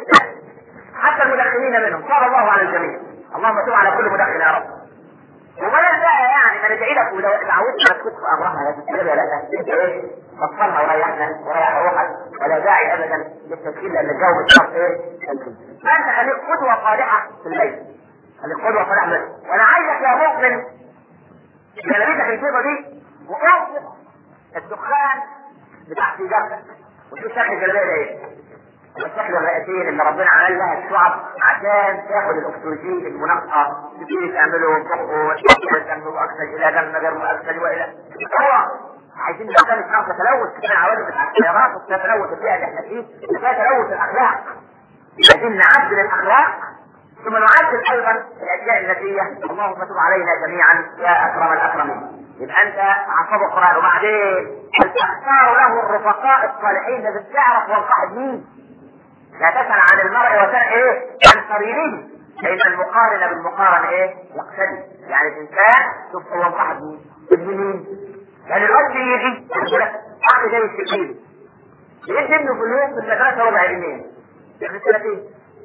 حتى المدخنين منهم، صلى الله على الجميع. اللهم تب على كل مدخن يا رب. وبلا بقى يعني ما ندعي لك ولو دعوتنا تكون في امرها يا تتكلم يا لا انت ايه فصلها وريحنا وريح روحك ولا داعي ابدا للتدخين لان الجو بالشرط ايه تدخين. فانت خليك قدوه صالحه في البيت، خليك قدوه صالحه في البيت. وانا عايزك يا مؤمن جلبيتك الفيضه دي وانفق الدخان بتاع سيجارتك وشوف شكل الجلبيه ده ايه؟ الشكل الرئيسيين اللي ربنا عمل لها الشعب عشان تاخد الاكسجين المنقى تبتدي تعمله فوق وتعمله اكسج الى دم غير مؤكسج والى هو عايزين نعمل نقطه تلوث من العوادم بتاع السيارات وتلوث البيئه اللي احنا فيه وفيها تلوث الاخلاق. عايزين نعدل الاخلاق ثم نعدل ايضا الاشياء النفسيه. اللهم تب علينا جميعا يا اكرم الاكرمين. يبقى انت عصب القران وبعدين تختار له الرفقاء الصالحين اللي بتعرف والقائد مين. لا تسأل عن المرء وسأل ايه عن قرينه، لان المقارنة بالمقارنة ايه يقتدي. يعني الانسان شوف هو صاحب مين ابن مين، يعني الوقت يجي يقول لك عقل زي السكين يدي ابنه في اليوم في المدرسة ربع جنيه يعني سنتين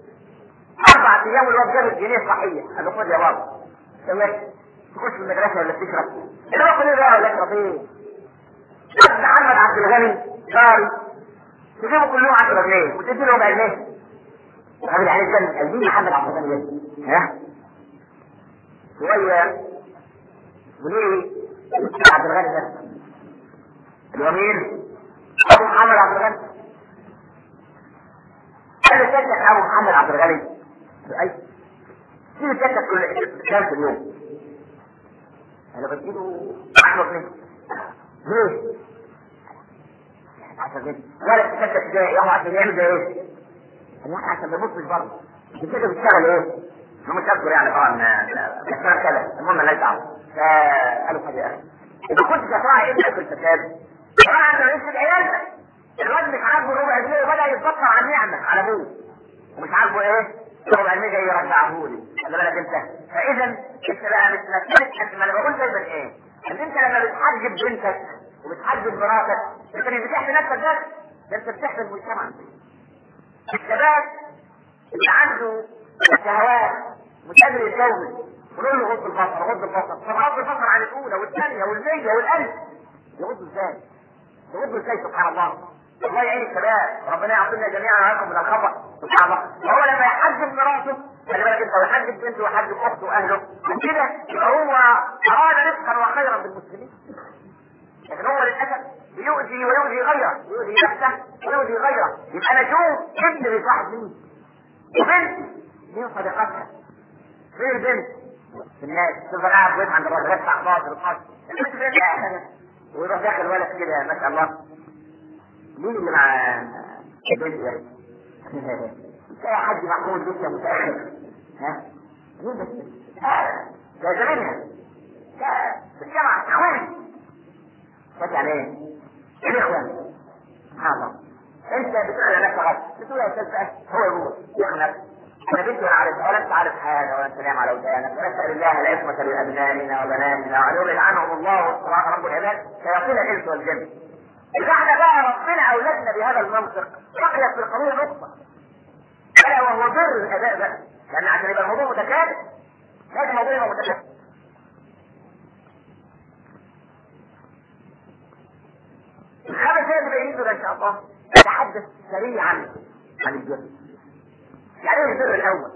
اربع ايام الوقت جاب الجنيه صحية قال له خد يا بابا سويت تخش في المدرسة ولا تشرب الوقت ليه بقى ولا تشرب ايه. محمد عبد الغني جاري تجيبوا كلهم عشرة جنيه وتدي لهم جنيه وقابل عليه الجنة قال محمد عبد الغني ها شوية وليه
عبد الغني ده اللي هو مين؟ ابو محمد عبد الغني. قال له شكلك ابو محمد عبد الغني؟ اي شيل شكلك كل كام في اليوم؟ انا بديله عشرة جنيه. ليه؟ عشرة جنيه ولا تشكك ده يا عشان يعمل ده ايه؟ قال لا عشان ما يبصش برضه. انت كده بتشتغل ايه؟ هو مش هذكر يعني طبعا بشتغل كذا، المهم مالهاش دعوه. فقالوا حاجه يا اخي اذا كنت تراعي ابنك في الفساد راعي انت رئيس العيال. الواد مش عاجبه ربع جنيه وبدا يتبطر عن نعمه على ابوه ومش عاجبه ايه؟ ربع جنيه جاي يرجعه لي. خلي بالك انت. فاذا انت بقى مش مساله. ما انا بقول دايما ايه؟ ان انت لما بتحجب بنتك وبتحجب مراتك انت مش بتحمي نفسك بس، ده انت بتحمي المجتمع. الشباب اللي عنده الشهوات مش قادر يتجوز ونقول له غض البصر غض البصر. طب غض البصر عن الاولى والثانيه والمية والالف يغض ازاي؟ يغض ازاي؟ سبحان الله. الله يعين الشباب ربنا يعطينا جميعا ويعطيكم من الخطا. سبحان الله. وهو لما يحجب مراته خلي بالك انت ويحجب بنته ويحجب اخته واهله وكده يبقى هو اراد رزقا وخيرا بالمسلمين. لكن هو للاسف يؤذي ويؤذي غيره، يؤذي نفسه ويؤذي غيره. يبقى انا اشوف ابن بيصاحب مين وبنت مين صديقتها. فين البنت؟ في الناس تفضل قاعد ويد عند الراجل يدفع باطل القصد البنت فين الاهل ويروح داخل ولد كده ما شاء الله. مين اللي مع البنت ده؟ تلاقي حد محمود لسه متاخر. ها؟ مين ده؟ ده زميلها. ده في الجامعه تعاوني. بس يعني ايه؟ ايه الاخوان؟ سبحان الله. انت بتقول على نفسك غلط، بتقول يا استاذ هو يقول يغنى انا بنتي ولا عارف ولا انت عارف حاجه ولا انت نايم على ودانك. ونسال الله العصمه لابنائنا وبناتنا وان يلعنهم الله والصراحه رب العباد شياطين الانس والجن. اذا احنا بقى ربنا اولادنا بهذا المنطق بقيت في القانون نقطه الا وهو بر الاباء بقى، لان عشان يبقى الموضوع متكامل لازم الموضوع يبقى متكامل. الخمس دقايق اللي بيجوا ده ان شاء الله نتحدث سريعا عن البر. يعني ايه البر الاول؟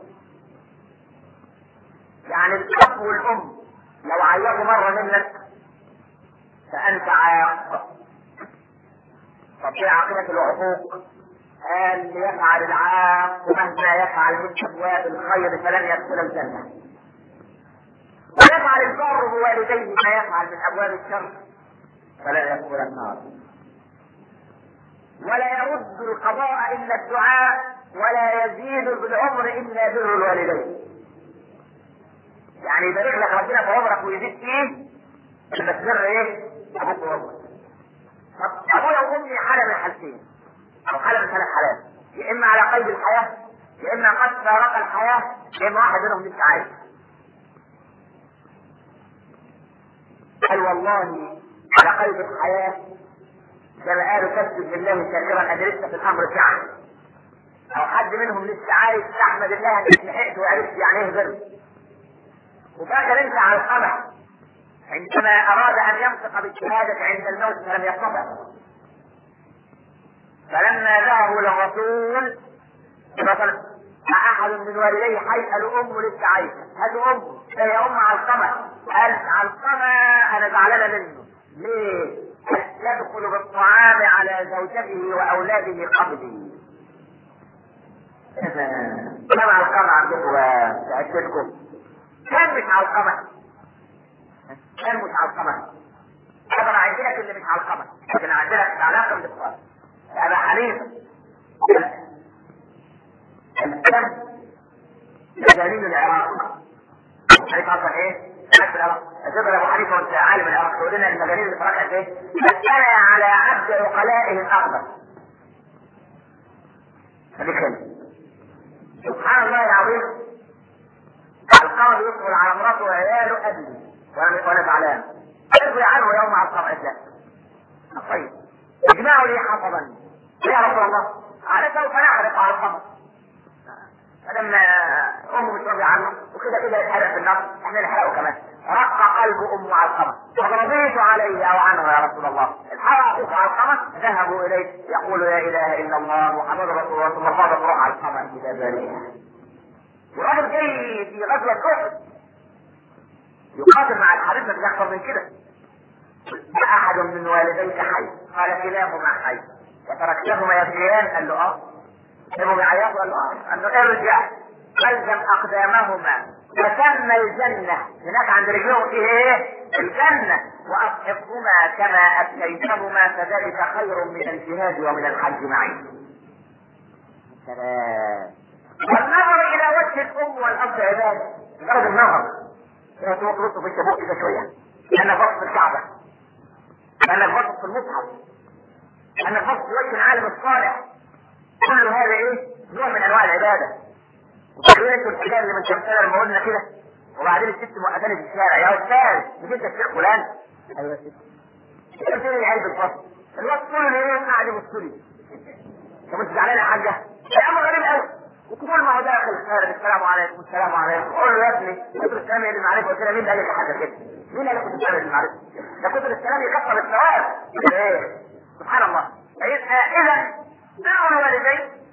يعني الاب والام لو عيطوا مره منك فانت عاق. طب ايه عاقبه العقوق؟ قال ليفعل العاق مهما يفعل من ابواب الخير فلن يدخل الجنه، ويفعل البر بوالديه ما يفعل من ابواب الشر فلن يدخل النار. ولا يرد القضاء الا الدعاء ولا يزيد بالعمر الا بر الوالدين. يعني يبارك لك ربنا في عمرك ويزيد فيه بس بر ايه؟ ابوك وامك. طب ابويا وامي حاله من حالتين او حاله من ثلاث حالات، يا اما على قيد الحياه يا اما قد فارق الحياه يا اما واحد منهم لسه عايش. قال والله على قيد الحياه كما قالوا كذب بالله شاكرا ان لسه في الامر سعه، او حد منهم لسه عايش تحمد الله انك لحقت وعرفت يعني ايه بر. وفاكر انت على القمع عندما اراد ان ينطق بالشهاده عند الموت فلم يستطع، فلما ذهبوا للرسول مثلا احد من والديه حي قالوا امه لسه عايشه، هاتوا امه هي ام علقمه. قال علقمه انا زعلانه منه ليه؟ يدخل بالطعام على زوجته واولاده قبلي. كم علقمه عندكم وتاكدكم؟ كم مش علقمه؟ كم مش علقمه؟ اقدر اعدلك اللي مش علقمه لكن اعدلك علاقه بالاتصال. ابا حنيفه الكم مجانين العراق. حنيفه اصلا ايه؟ في العراق. أجبر أبو حنيفة وأنت عالم العراق تقول لنا المجانين اللي فرقت إيه؟ أنا على عبد عقلائه الأخضر. خليك هنا. سبحان الله العظيم. القمر يدخل على مراته وعياله أبي وأنا وأنا زعلان. ارضي عنه يوم على القمر إسلام. طيب. اجمعوا لي حطبا. يا رسول الله. على سوف نعرف على القمر. فلما امه مش راضيه عنه وكده كده يتحرق في النار احنا نحرقه كمان. رق قلب امه على القمر فرضيت عليه او عنه يا رسول الله. الحرق اخوك على القمر ذهبوا اليه يقول لا اله الا الله محمد رسول الله ثم فاضت روح على القمر كده بريئه. والراجل جاي في غزوه احد يقاتل مع الحبيب مش اكثر من كده.
احد من والديك حي؟ قال كلاهما حي. وتركتهما يبكيان؟ قال له اه. سيبهم يعيطوا؟ قال له اه. قال له ارجع الزم اقدامهما فسمى الجنه، هناك عند رجلهم فيه ايه؟ الجنه. واصحبهما كما اتيتهما فذلك خير من الجهاد ومن الحج معي. سلام. والنظر الى وجه الام والاب عباده، مجرد النظر كده تبص في الشبوك كده شويه كانك بص في الكعبه، كانك بص في المصحف، كانك بص في وجه العالم الصالح. كل هذا ايه؟ نوع من انواع العباده. وتقولون انتوا الحكايه اللي من كام سنه لما قلنا كده وبعدين الست موقفاني في الشارع، يا استاذ مش انت الشيخ فلان؟ ايوه يا ست. قلت لي العيال بالفصل الوقت كله ليه قاعد يبص لي؟ طب انت زعلان يا حاجه؟ يا امر غريب قوي. وكل ما هو داخل خارج السلام عليكم السلام عليكم، قول له يا ابني كتر السلام اللي معرفه. قلت له مين قال لك حاجه كده؟ مين قال لك كتر السلام اللي معرفه؟ ده كتر السلام يكسر الثواب. ايه؟ سبحان الله. اذا دعوا الوالدين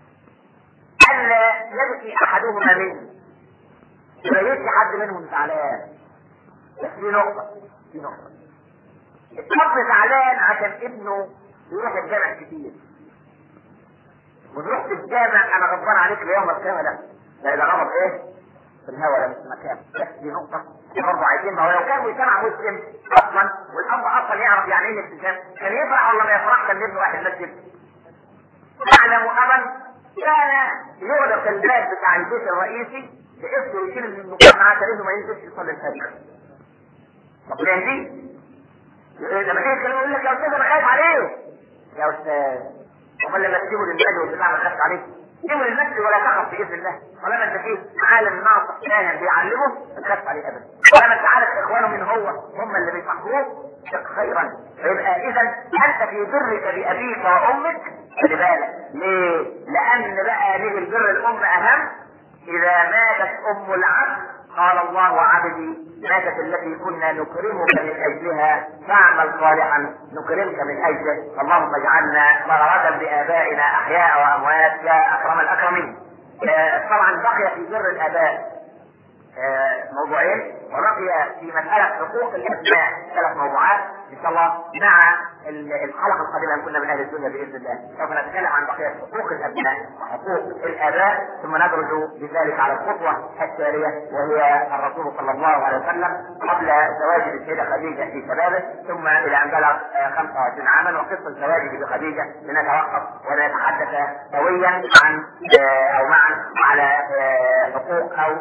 الا يبكي احدهما منه، ولا يبكي حد منهم زعلان. بس في نقطه في نقطه الاب زعلان عشان ابنه يروح الجامع كتير، وتروح في الجامع انا غضبان عليك اليوم القيامه. ده لا ده غضب ايه؟ في الهوى، ده مش في مكان. بس دي نقطه برضه عايزين. ما هو لو كان مجتمع مسلم اصلا والاب اصلا يعرف يعني ايه الالتزام كان يفرح ولا ما يفرحش كان ابنه واحد مسجد. اعلم ابا كان يغلق الباب بتاع البيت الرئيسي باسمه يشيل من المكان عشان ابنه ما ينزلش يصلي الفجر. طب ليه دي؟ لما تيجي تكلمه يقول لك يا استاذ انا خايف عليه. يا استاذ امال لما تسيبه للمسجد والبتاع ما تخافش عليه؟ سيبه للمسجد ولا تخف باذن الله. طالما انت فيه عالم ناصح فاهم بيعلمه ما تخافش عليه ابدا. طالما انت عارف اخوانه من هو هم اللي بيصحبوه شق خيرا. فيبقى اذا انت في برك بابيك وامك خلي بالك. ليه؟ لان بقى ليه البر الام اهم. اذا ماتت ام العبد قال الله عبدي ماتت التي كنا نكرمك من اجلها فاعمل صالحا نكرمك من اجله. اللهم اجعلنا مرارة بابائنا احياء واموات يا اكرم الاكرمين. آه طبعا بقي في بر الاباء آه موضوعين، وبقي في مسألة حقوق الابناء ثلاث موضوعات ان شاء الله مع الحلقة القادمة ان كنا من اهل الدنيا باذن الله. سوف نتكلم عن بقية حقوق الابناء وحقوق الاباء ثم ندرج بذلك على الخطوة التالية وهي الرسول صلى الله عليه وسلم قبل زواجه السيدة خديجة في شبابه ثم الى ان بلغ خمسة وعشرين عاما وقصة زواجه بخديجة لنتوقف ونتحدث سويا عن او معا على حقوق او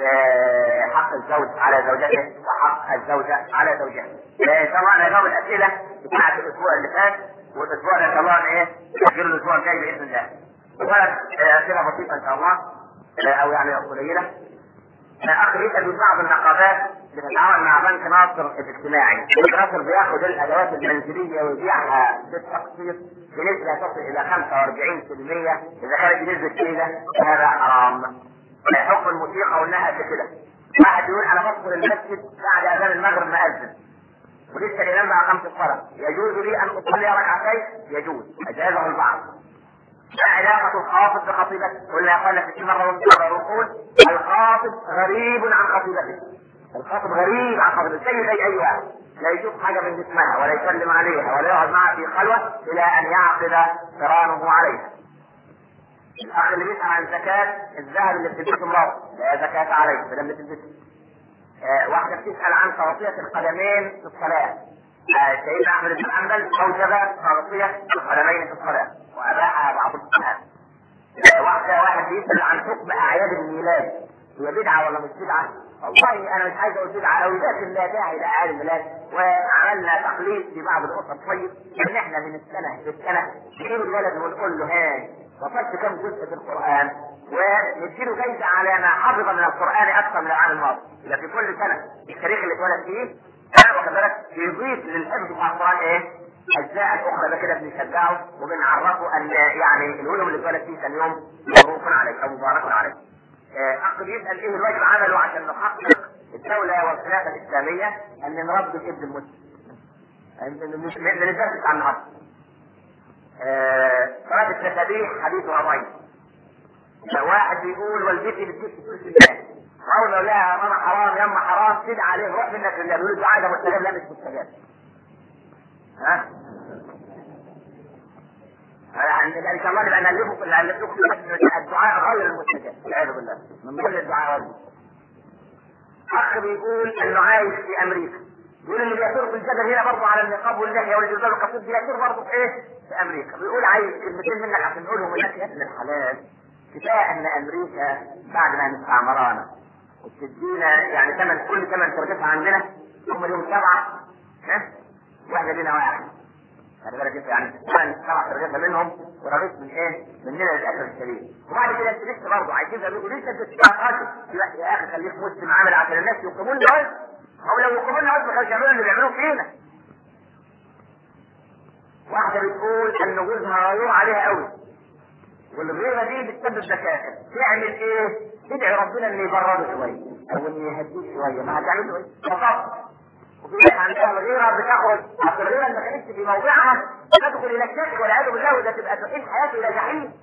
حق الزوج على زوجته وحق الزوجة على زوجها. ان شاء الله نجاوب الاسئله بتاعت الاسبوع اللي فات والاسبوع ان شاء الله ايه نجيب الاسبوع الجاي باذن الله. اولا اسئله بسيطه ان شاء الله او يعني قليله. اخ يسال من بعض النقابات بتتعاون مع بنك ناصر الاجتماعي. بنك ناصر بياخد الادوات المنزليه ويبيعها بالتقسيط بنسبه تصل الى خمسة وأربعين بالمئة اذا كانت بنسبه كده هذا حرام. حكم الموسيقى قلناها قبل كده. واحد يقول انا بدخل المسجد بعد اذان المغرب ما اذن ولسه الامام مع خمس الصلاه، يجوز لي ان اصلي ركعتين؟ يجوز، اجازه البعض. ما علاقه الخاطب بخطيبته؟ قلنا يا اخوانا في مره ونقول الخاطب غريب عن خطيبته. الخاطب غريب عن خطيبته زي زي اي واحد لا يشوف حاجه من جسمها ولا يسلم عليها ولا يقعد معها في خلوه الى ان يعقد قرانه عليها. الاخ اللي بيسال عن زكاه الذهب اللي بتلبسه امراته لا زكاه عليه ما دام بتلبسه. آه واحدة بتسأل عن تغطية القدمين في الصلاة. آه سيدنا أحمد بن حنبل أوجب تغطية القدمين في الصلاة وأباحها بعض الفقهاء. آه واحدة واحد بيسأل عن حكم أعياد الميلاد هي بدعة ولا مش بدعة؟ والله أنا مش عايز أقول بدعة أو لكن لا داعي لأعياد الميلاد. وعملنا تقليد في بعض الأسر طيب إن إحنا من السنة للسنة نجيب الولد ونقول له ها وصلت كم جزء في القرآن ونديله جايزة على ما حفظ من القرآن أكثر من العام الماضي. إذا في كل سنة التاريخ اللي اتولد فيه أنا واخد بالك يضيف للحفظ بتاع القرآن إيه؟ أجزاء أخرى ده كده بنشجعه وبنعرفه أن يعني اليوم اللي اتولد فيه كان يوم مبروك عليه أو مبارك عليه. أخ بيسأل إيه الواجب عمله عشان نحقق الدولة والخلافة الإسلامية أن نربي الابن المسلم. مش من الدرس بتاع النهارده. صلاة التسابيح حديثها ضعيف. واحد بيقول والدتي بتجيب فلوس الله اقول لها ماما حرام يما حرام تدعي عليه روح منك لله يقول له عايزه مستجاب لا مش مستجاب. ها؟ يعني ان شاء الله نبقى نالفه نالفه الدعاء غير المستجاب والعياذ بالله من ضمن الدعاء والله. اخ بيقول انه عايش في امريكا، بيقول اللي بيثور في الجدل هنا برضه على النقاب واللحيه والجلباب والقصير بيثور برضه في ايه؟ في امريكا. بيقول عايز كلمتين منك عشان نقولهم لك يا ابن الحلال. كفايه ان امريكا بعد ما مستعمرانا وتدينا يعني ثمن كل ثمن ترجتها عندنا هم اليوم سبعه ها؟ واحده لنا واحد. خلي بالك انت يعني ثمن سبع ترجتها منهم ورغيت من ايه؟ مننا للاسف الشديد. وبعد كده انت لسه برضه عايزين يقولوا لسه بتستعقل يا اخي خليك مسلم عامل عشان الناس يقيمون لنا وزن. او لو يقيمون لنا وزن كانوا يعملوا اللي بيعملوه فينا. واحده بتقول ان جوزها غيور عليها قوي والغيره دي بتسبب مشاكل، تعمل ايه؟ تدعي ربنا انه يبرده شويه او انه يهديه شويه، ما هتعمله ايه؟ فقط. وفي ناس عندها الغيره بتخرج، اصل الغيره ما كانتش في موضعها تدخل الى الشرك والعياذ بالله وده تبقى تؤدي حياته الى جحيم.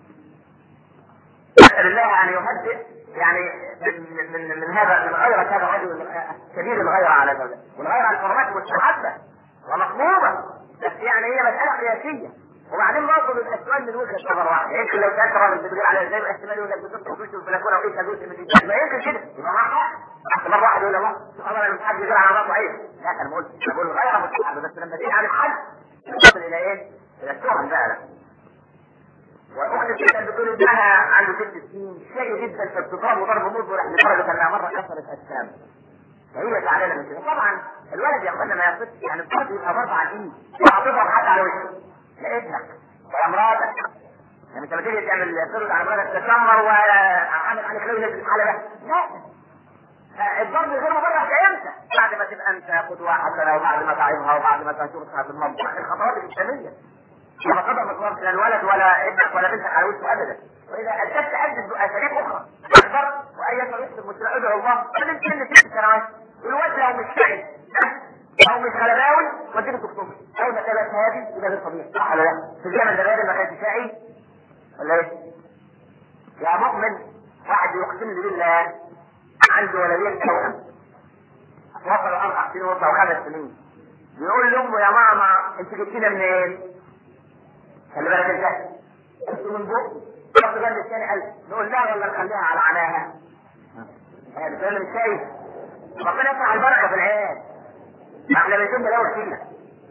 نسال الله ان يهدئ يعني من من من هذا من غيره هذا الرجل شديد الغيره على زوجته، والغيره الحرمات مستحبه ومطلوبه بس يعني هي مساله قياسيه. وبعدين برضه بيبقى السؤال من وجهه نظر واحده، يمكن لو كانت راجل بتقول على زي ما احتمال يقول لك بتطلع وش البلكونه وايه جزء من الانسان ما يمكن كده يبقى معاه حق. احسن مره واحد يقول الله سبحان الله مش حد يقول على مرض عيب، لا انا بقول انا بقول غير مستحب بس لما تيجي على الحد تصل الى ايه؟ الى التهم بقى. واختي كانت بتقول انها عنده ست سنين شيء جدا فبتضربه ضرب مضر لدرجه انها مره كسرت اجسامه. فهي زعلانه من كده. طبعا الولد يا اخوانا ما يقصدش يعني الضرب يبقى ضرب على الايد وهتضرب حتى على وشه لابنك ولا مراتك. يعني انت لما تيجي تعمل ترد على مراتك تتنمر وعامل عليك لو نزل الحاله ده لا الضرب غير مبرر امتى؟ بعد ما تبقى انت قدوه حسنه وبعد ما تعظها وبعد ما تشوفها في المطبخ الخطوات الاسلاميه. وما قدر ما تضربش لا الولد ولا ابنك ولا بنتك على وشه ابدا. واذا ادت ادت اساليب اخرى اكبر واي طريقه المسلمين ادعو الله فمن سن ست سنوات الواد لو مش شايف او مش غلباوي وديله دكتور اول ما تبقى هادي يبقى ده طبيعي صح ولا لا؟ في الزمن ده غير ما كانش شاعي ولا ايه؟ يا مؤمن واحد يقسم لي بالله عنده ولدين توأم وصلوا اربع سنين وصلوا خمس سنين بيقول لامه يا ماما انت جبتينا منين؟ خلي بالك انت انت من بقى رحت جنب الثاني قال نقول لها ولا نخليها على عناها؟ يعني بتقول مش شايف ربنا يفتح البركه في العيال ما احنا بيتم الاول فينا.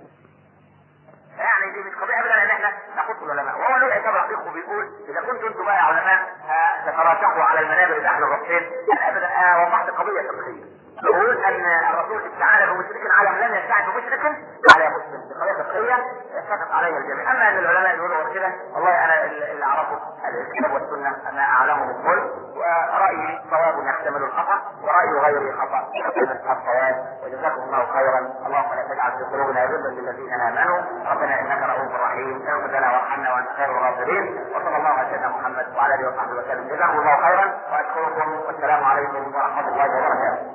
يعني دي مش قضيه ابدا ان احنا نخص العلماء وهو له عتاب رقيق وبيقول اذا كنتم انتم بقى علماء تتراشقوا على المنابر بتاع الرقصين انا ابدا وضحت قضيه فقهيه بقول ان الرسول استعان بمشرك العالم لم يستعن بمشرك على مسلم بقضيه فقهيه اتفق عليها الجميع. اما ان العلماء يقولوا كده والله انا اللي اعرفه الكتاب والسنه ما اعلمه الكل ورايي صواب يحتمل الخطا وراي غيري خطا يحتمل الصواب وجزاكم الله خيرا. اللهم لا تجعل في قلوبنا غلا للذين امنوا ربنا انك رؤوف رحيم اغفر لنا وارحمنا وانت خير الغافرين وصلى الله على سيدنا محمد وعلى اله وصحبه وسلم. جزاكم الله خيرا واشكركم والسلام عليكم ورحمه الله وبركاته.